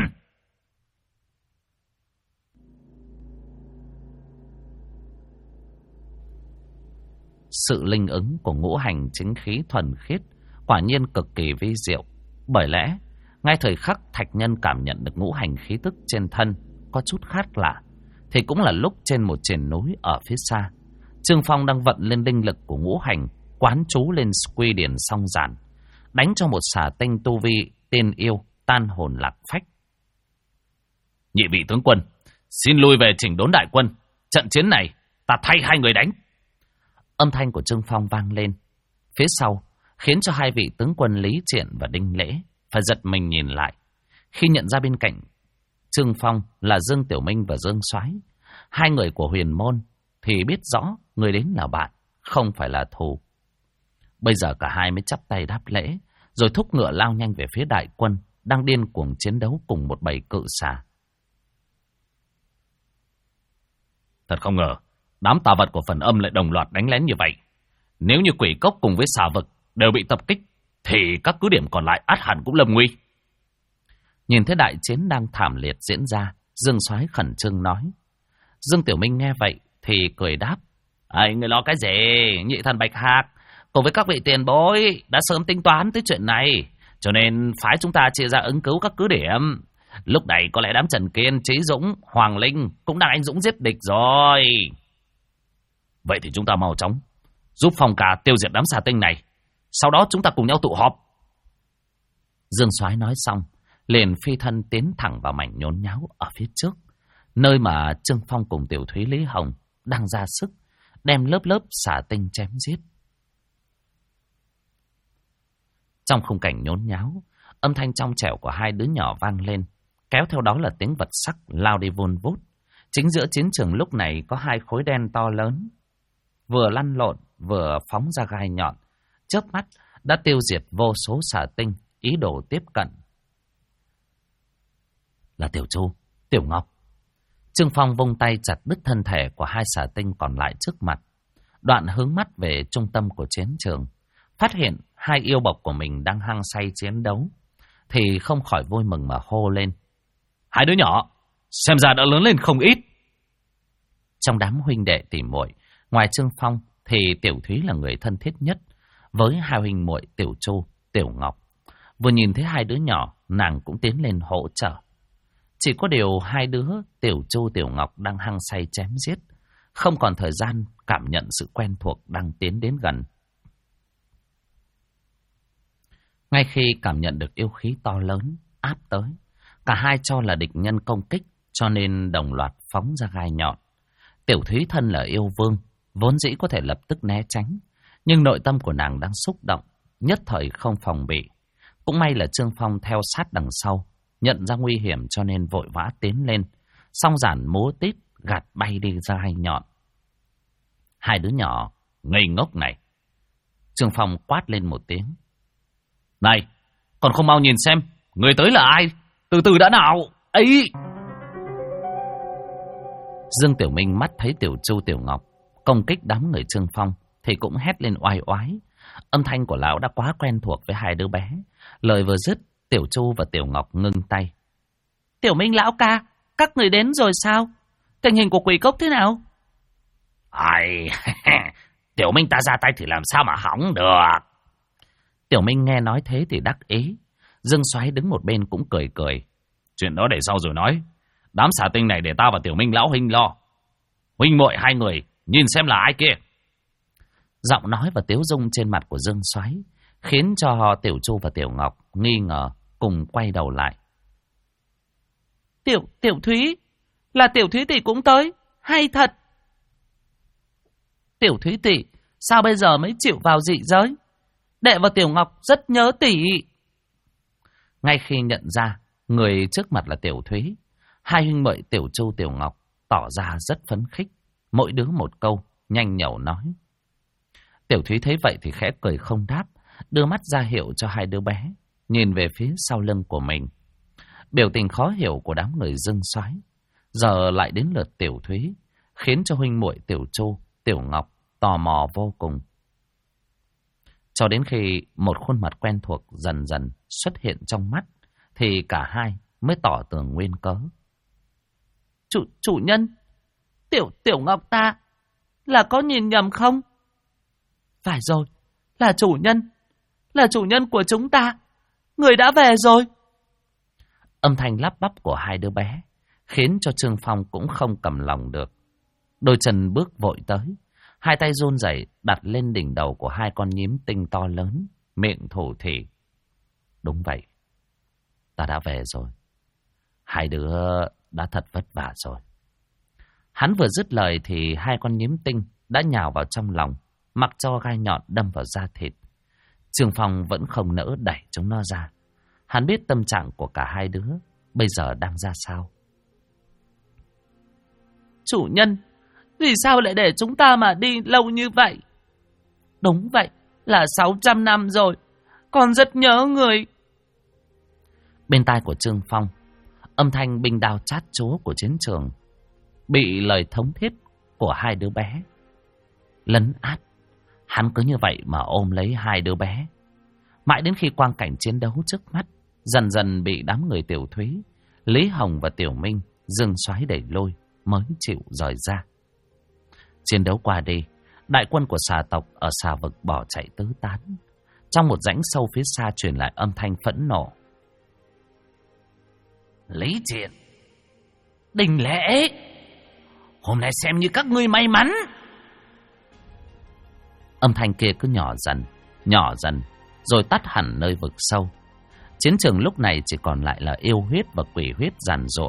Sự linh ứng của ngũ hành chính khí thuần khiết quả nhiên cực kỳ vi diệu. Bởi lẽ, ngay thời khắc Thạch Nhân cảm nhận được ngũ hành khí tức trên thân có chút khác lạ, thì cũng là lúc trên một triền núi ở phía xa, Trương Phong đang vận lên linh lực của ngũ hành, quán chú lên quy điển song giản, đánh cho một xà tinh tu vi tiên yêu tan hồn lạc phách. Nhị vị tướng quân, xin lui về chỉnh đốn đại quân. Trận chiến này ta thay hai người đánh. Âm thanh của Trương Phong vang lên phía sau, khiến cho hai vị tướng quân Lý Triện và Đinh Lễ phải giật mình nhìn lại. Khi nhận ra bên cạnh Trương Phong là Dương Tiểu Minh và Dương Soái, hai người của Huyền Môn, thì biết rõ người đến là bạn, không phải là thù. Bây giờ cả hai mới chắp tay đáp lễ, rồi thúc ngựa lao nhanh về phía đại quân đang điên cuồng chiến đấu cùng một bầy cự xà. Thật không ngờ, đám tà vật của phần âm lại đồng loạt đánh lén như vậy. Nếu như quỷ cốc cùng với xà vực đều bị tập kích, thì các cứ điểm còn lại ắt hẳn cũng lâm nguy. Nhìn thấy đại chiến đang thảm liệt diễn ra, Dương Soái khẩn trương nói. Dương Tiểu Minh nghe vậy thì cười đáp. Người lo cái gì? Nhị thần Bạch Hạc cùng với các vị tiền bối đã sớm tính toán tới chuyện này, cho nên phái chúng ta chia ra ứng cứu các cứ điểm. Lúc này có lẽ đám Trần Kiên, Trí Dũng, Hoàng Linh cũng đang anh dũng giết địch rồi. Vậy thì chúng ta mau chóng giúp Phong Ca tiêu diệt đám xà tinh này, sau đó chúng ta cùng nhau tụ họp. Dương Soái nói xong, liền phi thân tiến thẳng vào mảnh nhốn nháo ở phía trước, nơi mà Trương Phong cùng Tiểu Thúy Lý Hồng đang ra sức đem lớp lớp xà tinh chém giết. Trong khung cảnh nhốn nháo, âm thanh trong trẻo của hai đứa nhỏ vang lên, kéo theo đó là tiếng vật sắc lao đi vun vút. Chính giữa chiến trường lúc này có hai khối đen to lớn, vừa lăn lộn vừa phóng ra gai nhọn, chớp mắt đã tiêu diệt vô số xà tinh ý đồ tiếp cận. Là Tiểu Chu, Tiểu Ngọc. Trương Phong vung tay chặt đứt thân thể của hai xà tinh còn lại trước mặt, đoạn hướng mắt về trung tâm của chiến trường, phát hiện hai yêu bộc của mình đang hăng say chiến đấu, thì không khỏi vui mừng mà hô lên. Hai đứa nhỏ, xem ra đã lớn lên không ít. Trong đám huynh đệ tỉ muội, ngoài Trương Phong thì Tiểu Thúy là người thân thiết nhất với hai huynh muội Tiểu Chu, Tiểu Ngọc. Vừa nhìn thấy hai đứa nhỏ, nàng cũng tiến lên hỗ trợ. Chỉ có điều hai đứa Tiểu Chu, Tiểu Ngọc đang hăng say chém giết, không còn thời gian cảm nhận sự quen thuộc đang tiến đến gần. Ngay khi cảm nhận được yêu khí to lớn áp tới, cả hai cho là địch nhân công kích, cho nên đồng loạt phóng ra gai nhọn. Tiểu Thúy thân là yêu vương, vốn dĩ có thể lập tức né tránh, nhưng nội tâm của nàng đang xúc động, nhất thời không phòng bị. Cũng may là Trương Phong theo sát đằng sau, nhận ra nguy hiểm cho nên vội vã tiến lên, song giản múa tít gạt bay đi ra gai nhọn. Hai đứa nhỏ ngây ngốc này. Trương Phong quát lên một tiếng. Này, còn không mau nhìn xem, người tới là ai? Từ từ đã nào. Ấy! Dương Tiểu Minh mắt thấy Tiểu Chu Tiểu Ngọc công kích đám người Trương Phong thì cũng hét lên oai oái. Âm thanh của lão đã quá quen thuộc với hai đứa bé. Lời vừa dứt, Tiểu Chu và Tiểu Ngọc ngưng tay. Tiểu Minh lão ca, các người đến rồi sao? Tình hình của Quỷ Cốc thế nào? Ai, Tiểu Minh ta ra tay thì làm sao mà hỏng được. Tiểu Minh nghe nói thế thì đắc ý. Dương Soái đứng một bên cũng cười cười. Chuyện đó để sau rồi nói. Đám xà tinh này để ta và Tiểu Minh lão huynh lo. Huynh muội hai người, nhìn xem là ai kia. Giọng nói và tiếu dung trên mặt của Dương Soái khiến cho Tiểu Chu và Tiểu Ngọc nghi ngờ, cùng quay đầu lại. Tiểu Thúy, là Tiểu Thúy tỷ cũng tới, hay thật. Tiểu Thúy tỷ, sao bây giờ mới chịu vào dị giới? Đệ và Tiểu Ngọc rất nhớ tỷ. Ngay khi nhận ra người trước mặt là Tiểu Thúy, hai huynh muội Tiểu Chu Tiểu Ngọc tỏ ra rất phấn khích, mỗi đứa một câu, nhanh nhẩu nói. Tiểu Thúy thấy vậy thì khẽ cười không đáp, đưa mắt ra hiệu cho hai đứa bé, nhìn về phía sau lưng của mình. Biểu tình khó hiểu của đám người Dương Soái giờ lại đến lượt Tiểu Thúy, khiến cho huynh muội Tiểu Chu, Tiểu Ngọc tò mò vô cùng. Cho đến khi một khuôn mặt quen thuộc dần dần xuất hiện trong mắt, thì cả hai mới tỏ tường nguyên cớ. Chủ nhân, Tiểu Ngọc ta là có nhìn nhầm không? Phải rồi, là chủ nhân của chúng ta. Người đã về rồi. Âm thanh lắp bắp của hai đứa bé khiến cho Trương Phong cũng không cầm lòng được. Đôi chân bước vội tới, hai tay run rẩy đặt lên đỉnh đầu của hai con nhím tinh to lớn, miệng thủ thỉ. Đúng vậy, ta đã về rồi. Hai đứa đã thật vất vả rồi. Hắn vừa dứt lời thì hai con nhím tinh đã nhào vào trong lòng, mặc cho gai nhọn đâm vào da thịt. Trương Phong vẫn không nỡ đẩy chúng nó ra. Hắn biết tâm trạng của cả hai đứa bây giờ đang ra sao. Chủ nhân, vì sao lại để chúng ta mà đi lâu như vậy? Đúng vậy, là 600 năm rồi. Con rất nhớ người. Bên tai của Trương Phong, âm thanh binh đao chát chúa của chiến trường bị lời thống thiết của hai đứa bé lấn át. Hắn cứ như vậy mà ôm lấy hai đứa bé, mãi đến khi quang cảnh chiến đấu trước mắt dần dần bị đám người Tiểu Thúy, Lý Hồng và Tiểu Minh, Dương Soái đẩy lôi mới chịu rời ra. Chiến đấu qua đi, đại quân của xà tộc ở xà vực bỏ chạy tứ tán. Trong một rãnh sâu phía xa truyền lại âm thanh phẫn nộ. Lý Triệt, Đình Lễ, hôm nay xem như các ngươi may mắn. Âm thanh kia cứ nhỏ dần, rồi tắt hẳn nơi vực sâu. Chiến trường lúc này chỉ còn lại là yêu huyết và quỷ huyết giàn giụa.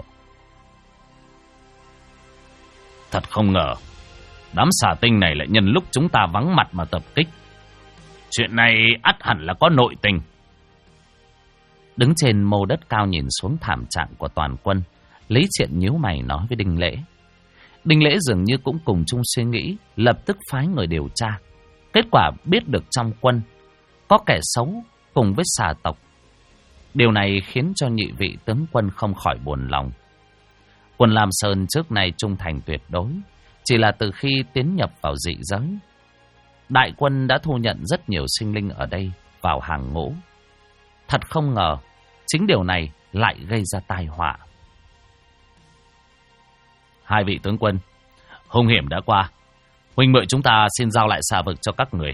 Thật không ngờ, đám xà tinh này lại nhân lúc chúng ta vắng mặt mà tập kích. Chuyện này ắt hẳn là có nội tình. Đứng trên mô đất cao nhìn xuống thảm trạng của toàn quân, Lý Triện nhíu mày nói với Đinh Lễ. Đinh Lễ dường như cũng cùng chung suy nghĩ, lập tức phái người điều tra. Kết quả biết được trong quân có kẻ xấu cùng với xà tộc. Điều này khiến cho nhị vị tướng quân không khỏi buồn lòng. Quân Lam Sơn trước nay trung thành tuyệt đối, chỉ là từ khi tiến nhập vào dị giới, đại quân đã thu nhận rất nhiều sinh linh ở đây vào hàng ngũ. Thật không ngờ, chính điều này lại gây ra tai họa. Hai vị tướng quân, hung hiểm đã qua, huynh muội chúng ta xin giao lại xà vực cho các người.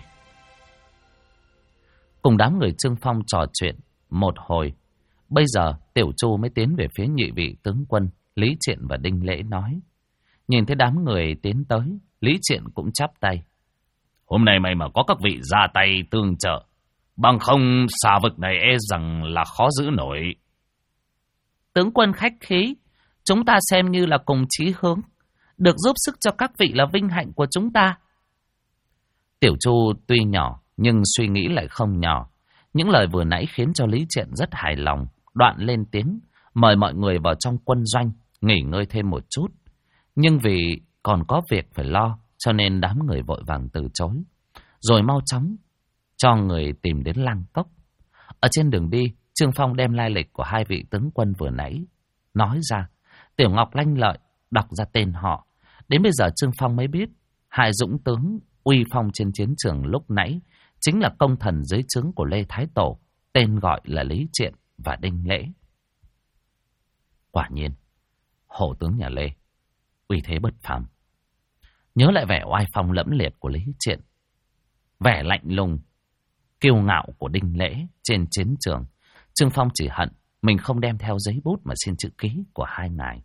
Cùng đám người Trương Phong trò chuyện một hồi, bây giờ Tiểu Chu mới tiến về phía nhị vị tướng quân Lý Triện và Đinh Lễ nói. Nhìn thấy đám người tiến tới, Lý Triện cũng chắp tay. Hôm nay may mà có các vị ra tay tương trợ, bằng không xà vực này e rằng là khó giữ nổi. Tướng quân khách khí, chúng ta xem như là cùng chí hướng, được giúp sức cho các vị là vinh hạnh của chúng ta. Tiểu Chu tuy nhỏ nhưng suy nghĩ lại không nhỏ. Những lời vừa nãy khiến cho Lý Triện rất hài lòng, đoạn lên tiếng mời mọi người vào trong quân doanh nghỉ ngơi thêm một chút. Nhưng vì còn có việc phải lo cho nên đám người vội vàng từ chối, rồi mau chóng cho người tìm đến Lang Cốc. Ở trên đường đi, Trương Phong đem lai lịch của hai vị tướng quân vừa nãy nói ra. Tiểu Ngọc lanh lợi đọc ra tên họ. Đến bây giờ Trương Phong mới biết hai dũng tướng uy phong trên chiến trường lúc nãy chính là công thần dưới trướng của Lê Thái Tổ, tên gọi là Lý Triện và Đinh Lễ. Quả nhiên, hổ tướng nhà Lê uy thế bất phàm. Nhớ lại vẻ oai phong lẫm liệt của Lý Triện, vẻ lạnh lùng kiêu ngạo của Đinh Lễ trên chiến trường, Trương Phong chỉ hận mình không đem theo giấy bút mà xin chữ ký của hai ngài.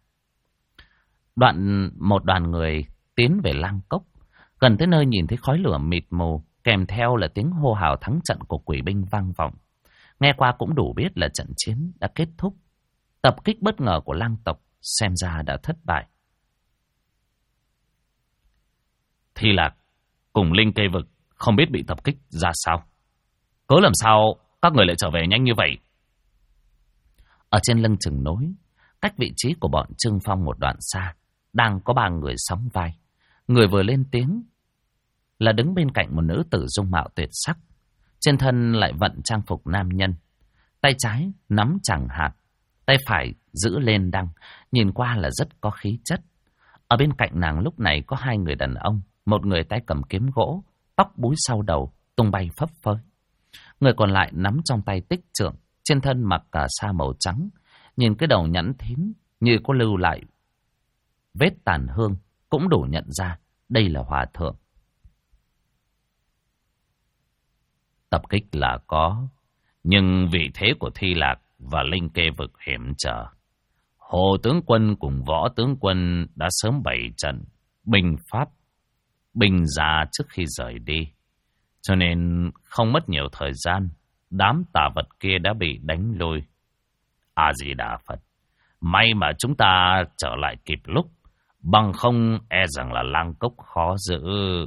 Một đoàn người tiến về Lang Cốc. Gần tới nơi nhìn thấy khói lửa mịt mù, kèm theo là tiếng hô hào thắng trận của quỷ binh vang vọng. Nghe qua cũng đủ biết là trận chiến đã kết thúc. Tập kích bất ngờ của Lang tộc xem ra đã thất bại. Thi Lạc cùng Linh Kê Vực không biết bị tập kích ra sao. Cớ làm sao các người lại trở về nhanh như vậy? Ở trên lưng chừng núi, cách vị trí của bọn Trương Phong một đoạn xa, đang có ba người sóng vai. Người vừa lên tiếng là đứng bên cạnh một nữ tử dung mạo tuyệt sắc, trên thân lại vận trang phục nam nhân. Tay trái nắm chẳng hạt, tay phải giữ lên đăng, nhìn qua là rất có khí chất. Ở bên cạnh nàng lúc này có hai người đàn ông, một người tay cầm kiếm gỗ, tóc búi sau đầu, tung bay phấp phới. Người còn lại nắm trong tay tích trượng, trên thân mặc cả sa màu trắng, nhìn cái đầu nhẵn thín như có lưu lại vết tàn hương, cũng đủ nhận ra đây là hòa thượng. Tập kích là có, nhưng vị thế của Thi Lạc và Linh Kê Vực hiểm trở. Hồ tướng quân cùng võ tướng quân đã sớm bày trận, binh pháp, binh ra trước khi rời đi. Cho nên không mất nhiều thời gian, đám tà vật kia đã bị đánh lui. A-di-đà Phật, may mà chúng ta trở lại kịp lúc, bằng không e rằng là Lang Cốc khó giữ.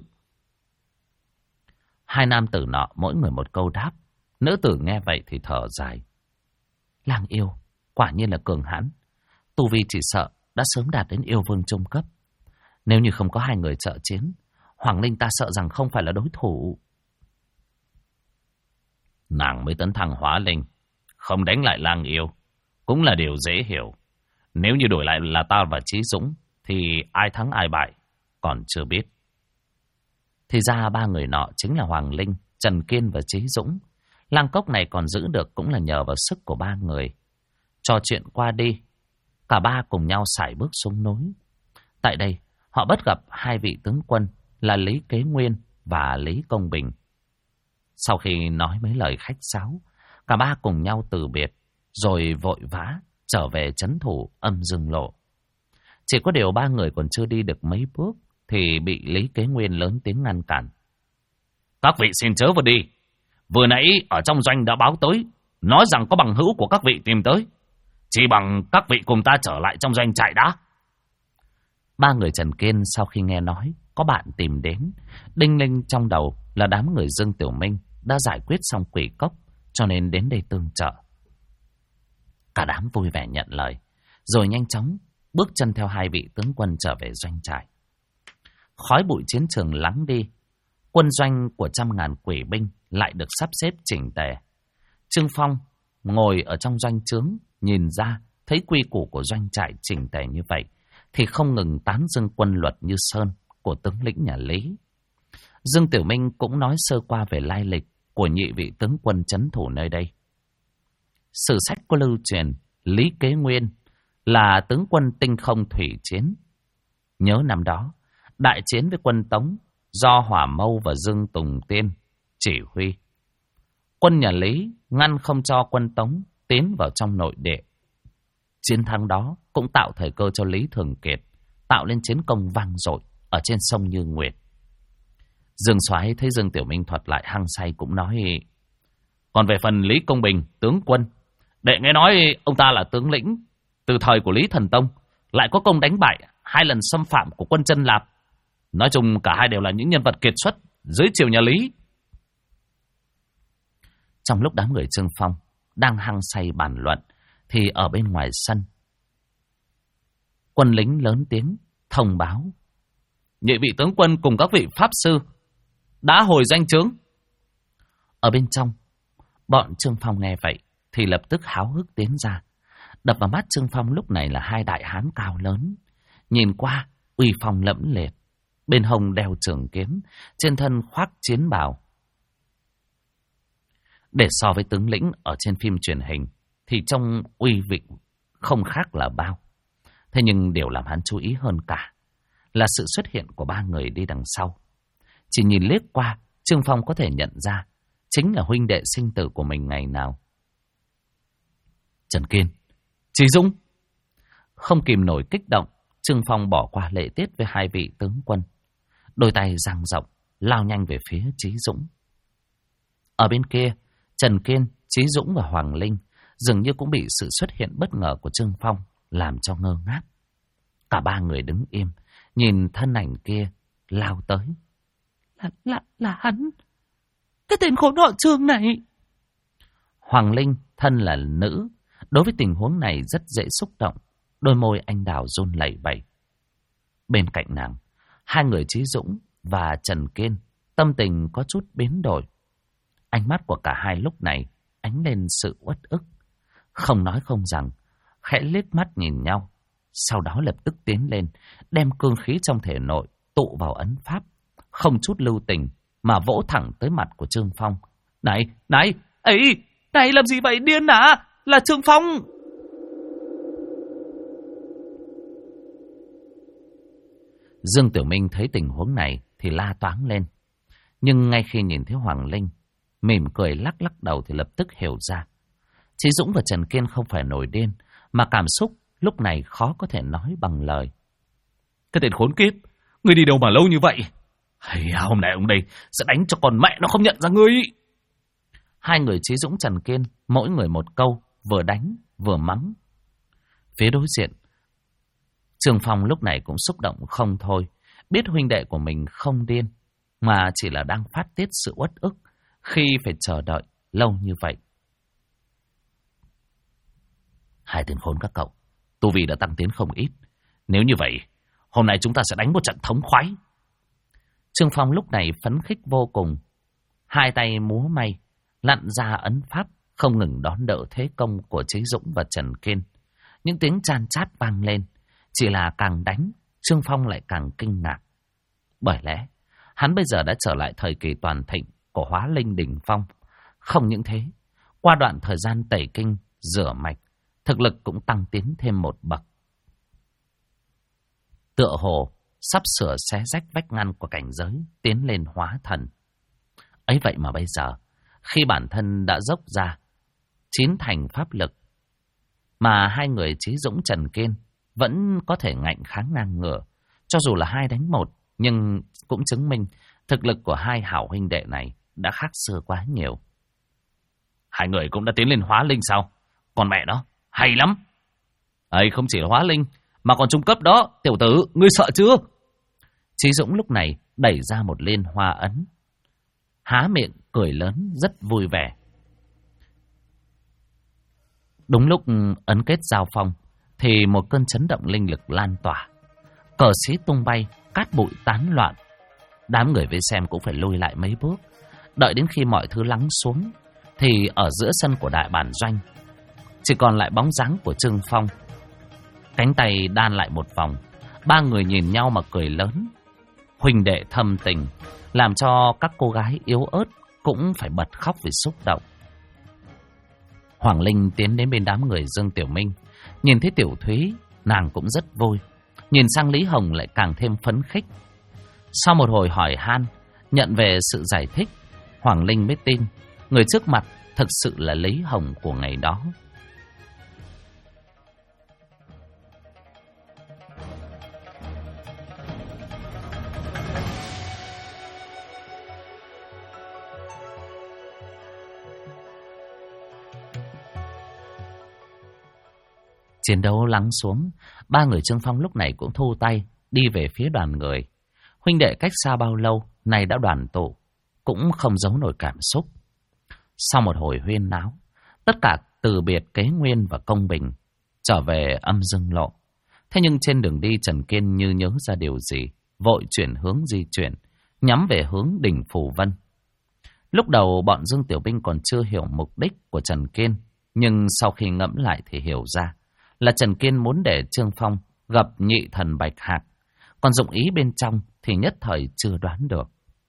Hai nam tử nọ mỗi người một câu đáp. Nữ tử nghe vậy thì thở dài. Lang yêu quả nhiên là cường hãn, tu vi chỉ sợ đã sớm đạt đến yêu vương trung cấp. Nếu như không có hai người trợ chiến, Hoàng Linh ta sợ rằng không phải là đối thủ. Nàng mới tấn thăng hóa linh, không đánh lại Lang yêu cũng là điều dễ hiểu. Nếu như đổi lại là ta và Chí Dũng thì ai thắng ai bại còn chưa biết. Thì ra ba người nọ chính là Hoàng Linh, Trần Kiên và Chí Dũng. Lang Cốc này còn giữ được cũng là nhờ vào sức của ba người. Trò chuyện qua đi, cả ba cùng nhau sải bước xuống núi. Tại đây, họ bắt gặp hai vị tướng quân là Lý Kế Nguyên và Lý Công Bình. Sau khi nói mấy lời khách sáo, cả ba cùng nhau từ biệt, rồi vội vã trở về trấn thủ Âm Dương Lộ. Chỉ có điều ba người còn chưa đi được mấy bước thì bị Lý Kế Nguyên lớn tiếng ngăn cản. Các vị xin chớ vào đi. Vừa nãy ở trong doanh đã báo tới, nói rằng có bằng hữu của các vị tìm tới. Chỉ bằng các vị cùng ta trở lại trong doanh trại đã. Ba người Trần Kiên sau khi nghe nói có bạn tìm đến, đinh ninh trong đầu là đám người Dương Tiểu Minh đã giải quyết xong quỷ cốc, cho nên đến đây tương trợ. Cả đám vui vẻ nhận lời, rồi nhanh chóng bước chân theo hai vị tướng quân trở về doanh trại. Khói bụi chiến trường lắng đi, quân doanh của 100.000 quỷ binh lại được sắp xếp chỉnh tề. Trương Phong ngồi ở trong doanh trướng, nhìn ra thấy quy củ của doanh trại chỉnh tề như vậy, thì không ngừng tán dương quân luật như sơn của tướng lĩnh nhà Lý. Dương Tiểu Minh cũng nói sơ qua về lai lịch của nhị vị tướng quân trấn thủ nơi đây. Sử sách có lưu truyền Lý Kế Nguyên là tướng quân tinh không thủy chiến. Nhớ năm đó, đại chiến với quân Tống do Hỏa Mâu và Dương Tùng Tiên chỉ huy. Quân nhà Lý ngăn không cho quân Tống tiến vào trong nội địa. Chiến thắng đó cũng tạo thời cơ cho Lý Thường Kiệt tạo lên chiến công vang dội ở trên sông Như Nguyệt. Dương Soái thấy Dương Tiểu Minh thuật lại hăng say cũng nói: còn về phần Lý Công Bình, tướng quân, đệ nghe nói ông ta là tướng lĩnh từ thời của Lý Thần Tông, lại có công đánh bại 2 lần xâm phạm của quân Chân Lạp. Nói chung cả hai đều là những nhân vật kiệt xuất dưới triều nhà Lý. Trong lúc đám người Trương Phong đang hăng say bàn luận, thì ở bên ngoài sân, quân lính lớn tiếng thông báo: nhị vị tướng quân cùng các vị pháp sư đã hồi danh chướng. Ở bên trong, bọn Trương Phong nghe vậy thì lập tức háo hức tiến ra. Đập vào mắt Trương Phong lúc này là hai đại hán cao lớn, nhìn qua uy phong lẫm liệt, bên hông đeo trường kiếm, trên thân khoác chiến bào. Để so với tướng lĩnh ở trên phim truyền hình thì trông uy vịnh không khác là bao. Thế nhưng điều làm hắn chú ý hơn cả là sự xuất hiện của ba người đi đằng sau. Chỉ nhìn liếc qua, Trương Phong có thể nhận ra chính là huynh đệ sinh tử của mình ngày nào. Trần Kiên, Chí Dũng. Không kìm nổi kích động, Trương Phong bỏ qua lễ tiết với hai vị tướng quân, đôi tay dang rộng lao nhanh về phía Chí Dũng. Ở bên kia, Trần Kiên, Chí Dũng và Hoàng Linh dường như cũng bị sự xuất hiện bất ngờ của Trương Phong làm cho ngơ ngác. Cả ba người đứng im, nhìn thân ảnh kia lao tới. Là hắn, cái tên khốn họ Trương này. Hoàng Linh thân là nữ, đối với tình huống này rất dễ xúc động, đôi môi anh đào run lẩy bẩy. Bên cạnh nàng, hai người Chí Dũng và Trần Kiên tâm tình có chút biến đổi. Ánh mắt của cả hai lúc này ánh lên sự uất ức, không nói không rằng, khẽ liếc mắt nhìn nhau, sau đó lập tức tiến lên, đem cương khí trong thể nội tụ vào ấn pháp, không chút lưu tình mà vỗ thẳng tới mặt của Trương Phong. Này, này làm gì vậy, điên à? Là Trương Phong! Dương Tiểu Minh thấy tình huống này thì la toáng lên, nhưng ngay khi nhìn thấy Hoàng Linh mỉm cười lắc lắc đầu thì lập tức hiểu ra. Chí Dũng và Trần Kiên không phải nổi điên, mà cảm xúc lúc này khó có thể nói bằng lời. Cái tên khốn kiếp, ngươi đi đâu mà lâu như vậy? Hôm nay ông đây sẽ đánh cho con mẹ nó không nhận ra ngươi. Hai người Chí Dũng Trần Kiên mỗi người một câu, vừa đánh vừa mắng. Phía đối diện, Trương Phong lúc này cũng xúc động không thôi, biết huynh đệ của mình không điên, mà chỉ là đang phát tiết sự uất ức khi phải chờ đợi lâu như vậy. Hai tên khốn các cậu, tu vi đã tăng tiến không ít. Nếu như vậy, hôm nay chúng ta sẽ đánh một trận thống khoái. Trương Phong lúc này phấn khích vô cùng, hai tay múa may, lặn ra ấn pháp, không ngừng đón đỡ thế công của Chí Dũng và Trần Kiên. Những tiếng chan chát vang lên, chỉ là càng đánh, Trương Phong lại càng kinh ngạc. Bởi lẽ, hắn bây giờ đã trở lại thời kỳ toàn thịnh của Hóa Linh đỉnh phong. Không những thế, qua đoạn thời gian tẩy kinh, rửa mạch, thực lực cũng tăng tiến thêm một bậc. Tựa hồ sắp sửa xé rách vách ngăn của cảnh giới, tiến lên hóa thần. Ấy vậy mà bây giờ, khi bản thân đã dốc ra 9 thành pháp lực, mà hai người Chí Dũng Trần Kiên vẫn có thể ngạnh kháng ngang ngửa, cho dù là 2 đánh 1, nhưng cũng chứng minh thực lực của hai hảo huynh đệ này đã khác xưa quá nhiều. Hai người cũng đã tiến lên hóa linh sao? Còn mẹ nó, hay lắm. Ấy không chỉ là hóa linh, mà còn trung cấp đó, tiểu tử, ngươi sợ chưa? Chí Dũng lúc này đẩy ra một liên hoa ấn, há miệng cười lớn rất vui vẻ. Đúng lúc ấn kết giao phong thì một cơn chấn động linh lực lan tỏa, cờ xí tung bay, cát bụi tán loạn. Đám người vây xem cũng phải lùi lại mấy bước. Đợi đến khi mọi thứ lắng xuống thì ở giữa sân của đại bản doanh chỉ còn lại bóng dáng của Trương Phong, cánh tay đan lại một vòng. Ba người nhìn nhau mà cười lớn, huynh đệ thâm tình, làm cho các cô gái yếu ớt cũng phải bật khóc vì xúc động. Hoàng Linh tiến đến bên đám người Dương Tiểu Minh, nhìn thấy Tiểu Thúy, nàng cũng rất vui. Nhìn sang Lý Hồng lại càng thêm phấn khích. Sau một hồi hỏi han, nhận về sự giải thích, Hoàng Linh mới tin người trước mặt thực sự là Lý Hồng của ngày đó. Chiến đấu lắng xuống, ba người Trương Phong lúc này cũng thu tay, đi về phía đoàn người. Huynh đệ cách xa bao lâu, nay đã đoàn tụ, cũng không giấu nổi cảm xúc. Sau một hồi huyên náo, tất cả từ biệt Kế Nguyên và Công Bình, trở về Âm Dương Lộ. Thế nhưng trên đường đi Trần Kiên như nhớ ra điều gì, vội chuyển hướng di chuyển, nhắm về hướng đỉnh Phù Vân. Lúc đầu bọn Dương Tiểu Binh còn chưa hiểu mục đích của Trần Kiên, nhưng sau khi ngẫm lại thì hiểu ra là Trần Kiên muốn để Trương Phong gặp nhị thần Bạch Hạc, còn dụng ý bên trong thì nhất thời chưa đoán được.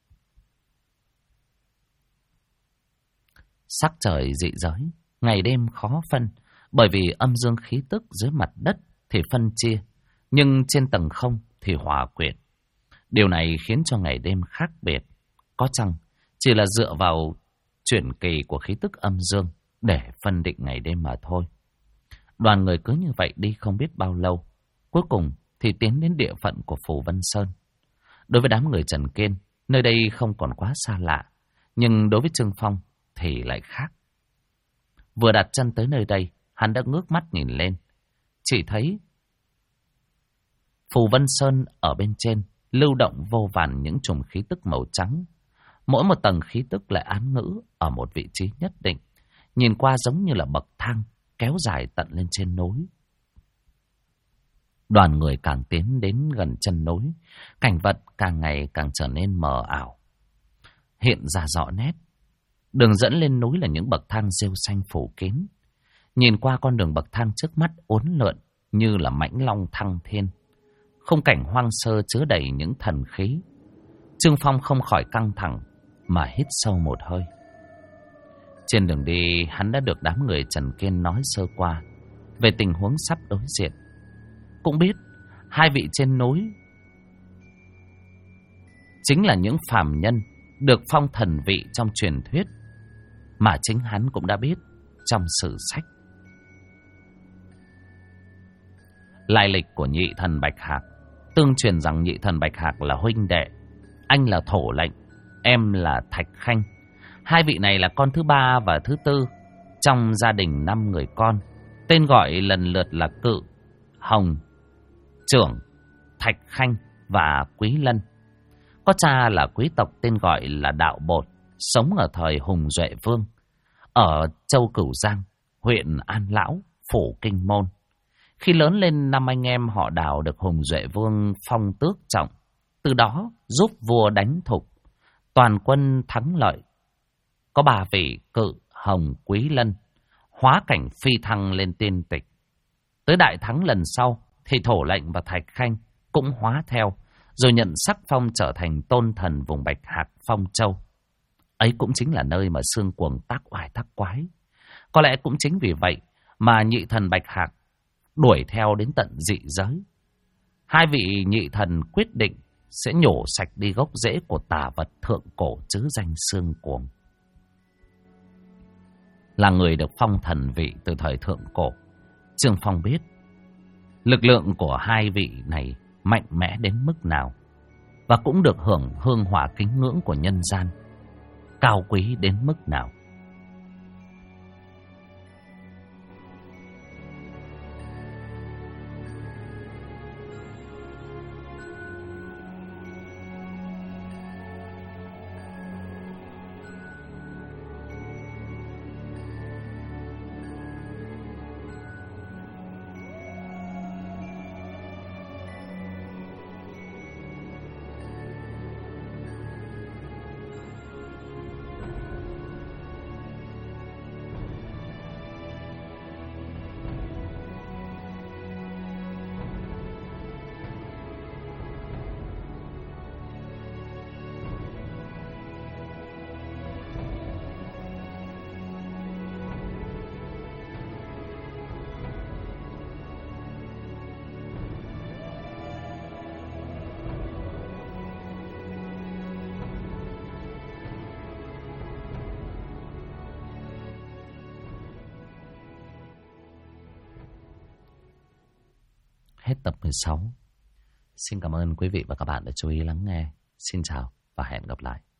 Sắc trời dị giới, ngày đêm khó phân, bởi vì âm dương khí tức dưới mặt đất thì phân chia, nhưng trên tầng không thì hòa quyện. Điều này khiến cho ngày đêm khác biệt, có chăng chỉ là dựa vào chuyển kỳ của khí tức âm dương để phân định ngày đêm mà thôi. Đoàn người cứ như vậy đi không biết bao lâu, cuối cùng thì tiến đến địa phận của Phù Vân Sơn. Đối với đám người Trần Kiên, nơi đây không còn quá xa lạ, nhưng đối với Trương Phong thì lại khác. Vừa đặt chân tới nơi đây, hắn đã ngước mắt nhìn lên, chỉ thấy Phù Vân Sơn ở bên trên lưu động vô vàn những chùm khí tức màu trắng. Mỗi một tầng khí tức lại án ngữ ở một vị trí nhất định, nhìn qua giống như là bậc thang kéo dài tận lên trên núi. Đoàn người càng tiến đến gần chân núi, cảnh vật càng ngày càng trở nên mờ ảo, hiện ra rõ nét. Đường dẫn lên núi là những bậc thang rêu xanh phủ kín. Nhìn qua con đường bậc thang trước mắt uốn lượn như là mãnh long thăng thiên. Khung cảnh hoang sơ chứa đầy những thần khí. Trương Phong không khỏi căng thẳng mà hít sâu một hơi. Trên đường đi, hắn đã được đám người Trần Kiên nói sơ qua về tình huống sắp đối diện. Cũng biết hai vị trên núi chính là những phàm nhân được phong thần vị trong truyền thuyết mà chính hắn cũng đã biết trong sử sách. Lai lịch của nhị thần Bạch Hạc, tương truyền rằng nhị thần Bạch Hạc là huynh đệ. Anh là Thổ Lệnh, em là Thạch Khanh. Hai vị này là con thứ ba và thứ tư trong gia đình 5 người con. Tên gọi lần lượt là Cự, Hồng, Trưởng, Thạch Khanh và Quý Lân. Có cha là quý tộc tên gọi là Đạo Bột, sống ở thời Hùng Duệ Vương, ở Châu Cửu Giang, huyện An Lão, phủ Kinh Môn. Khi lớn lên, 5 anh em họ Đào được Hùng Duệ Vương phong tước trọng, từ đó giúp vua đánh thục, toàn quân thắng lợi. Có 3 vị Cự, Hồng, Quý Lân hóa cảnh phi thăng lên tiên tịch. Tới đại thắng lần sau thì Thổ Lệnh và Thạch Khanh cũng hóa theo, rồi nhận sắc phong trở thành tôn thần vùng Bạch Hạc Phong Châu. Ấy cũng chính là nơi mà Xương Cuồng tác oai tác quái. Có lẽ cũng chính vì vậy mà nhị thần Bạch Hạc đuổi theo đến tận dị giới. Hai vị nhị thần quyết định sẽ nhổ sạch đi gốc rễ của tà vật thượng cổ trứ danh Xương Cuồng. Là người được phong thần vị từ thời thượng cổ, Trương Phong biết lực lượng của hai vị này mạnh mẽ đến mức nào, và cũng được hưởng hương hỏa kính ngưỡng của nhân gian cao quý đến mức nào. Hết tập 16. Xin cảm ơn quý vị và các bạn đã chú ý lắng nghe. Xin chào và hẹn gặp lại.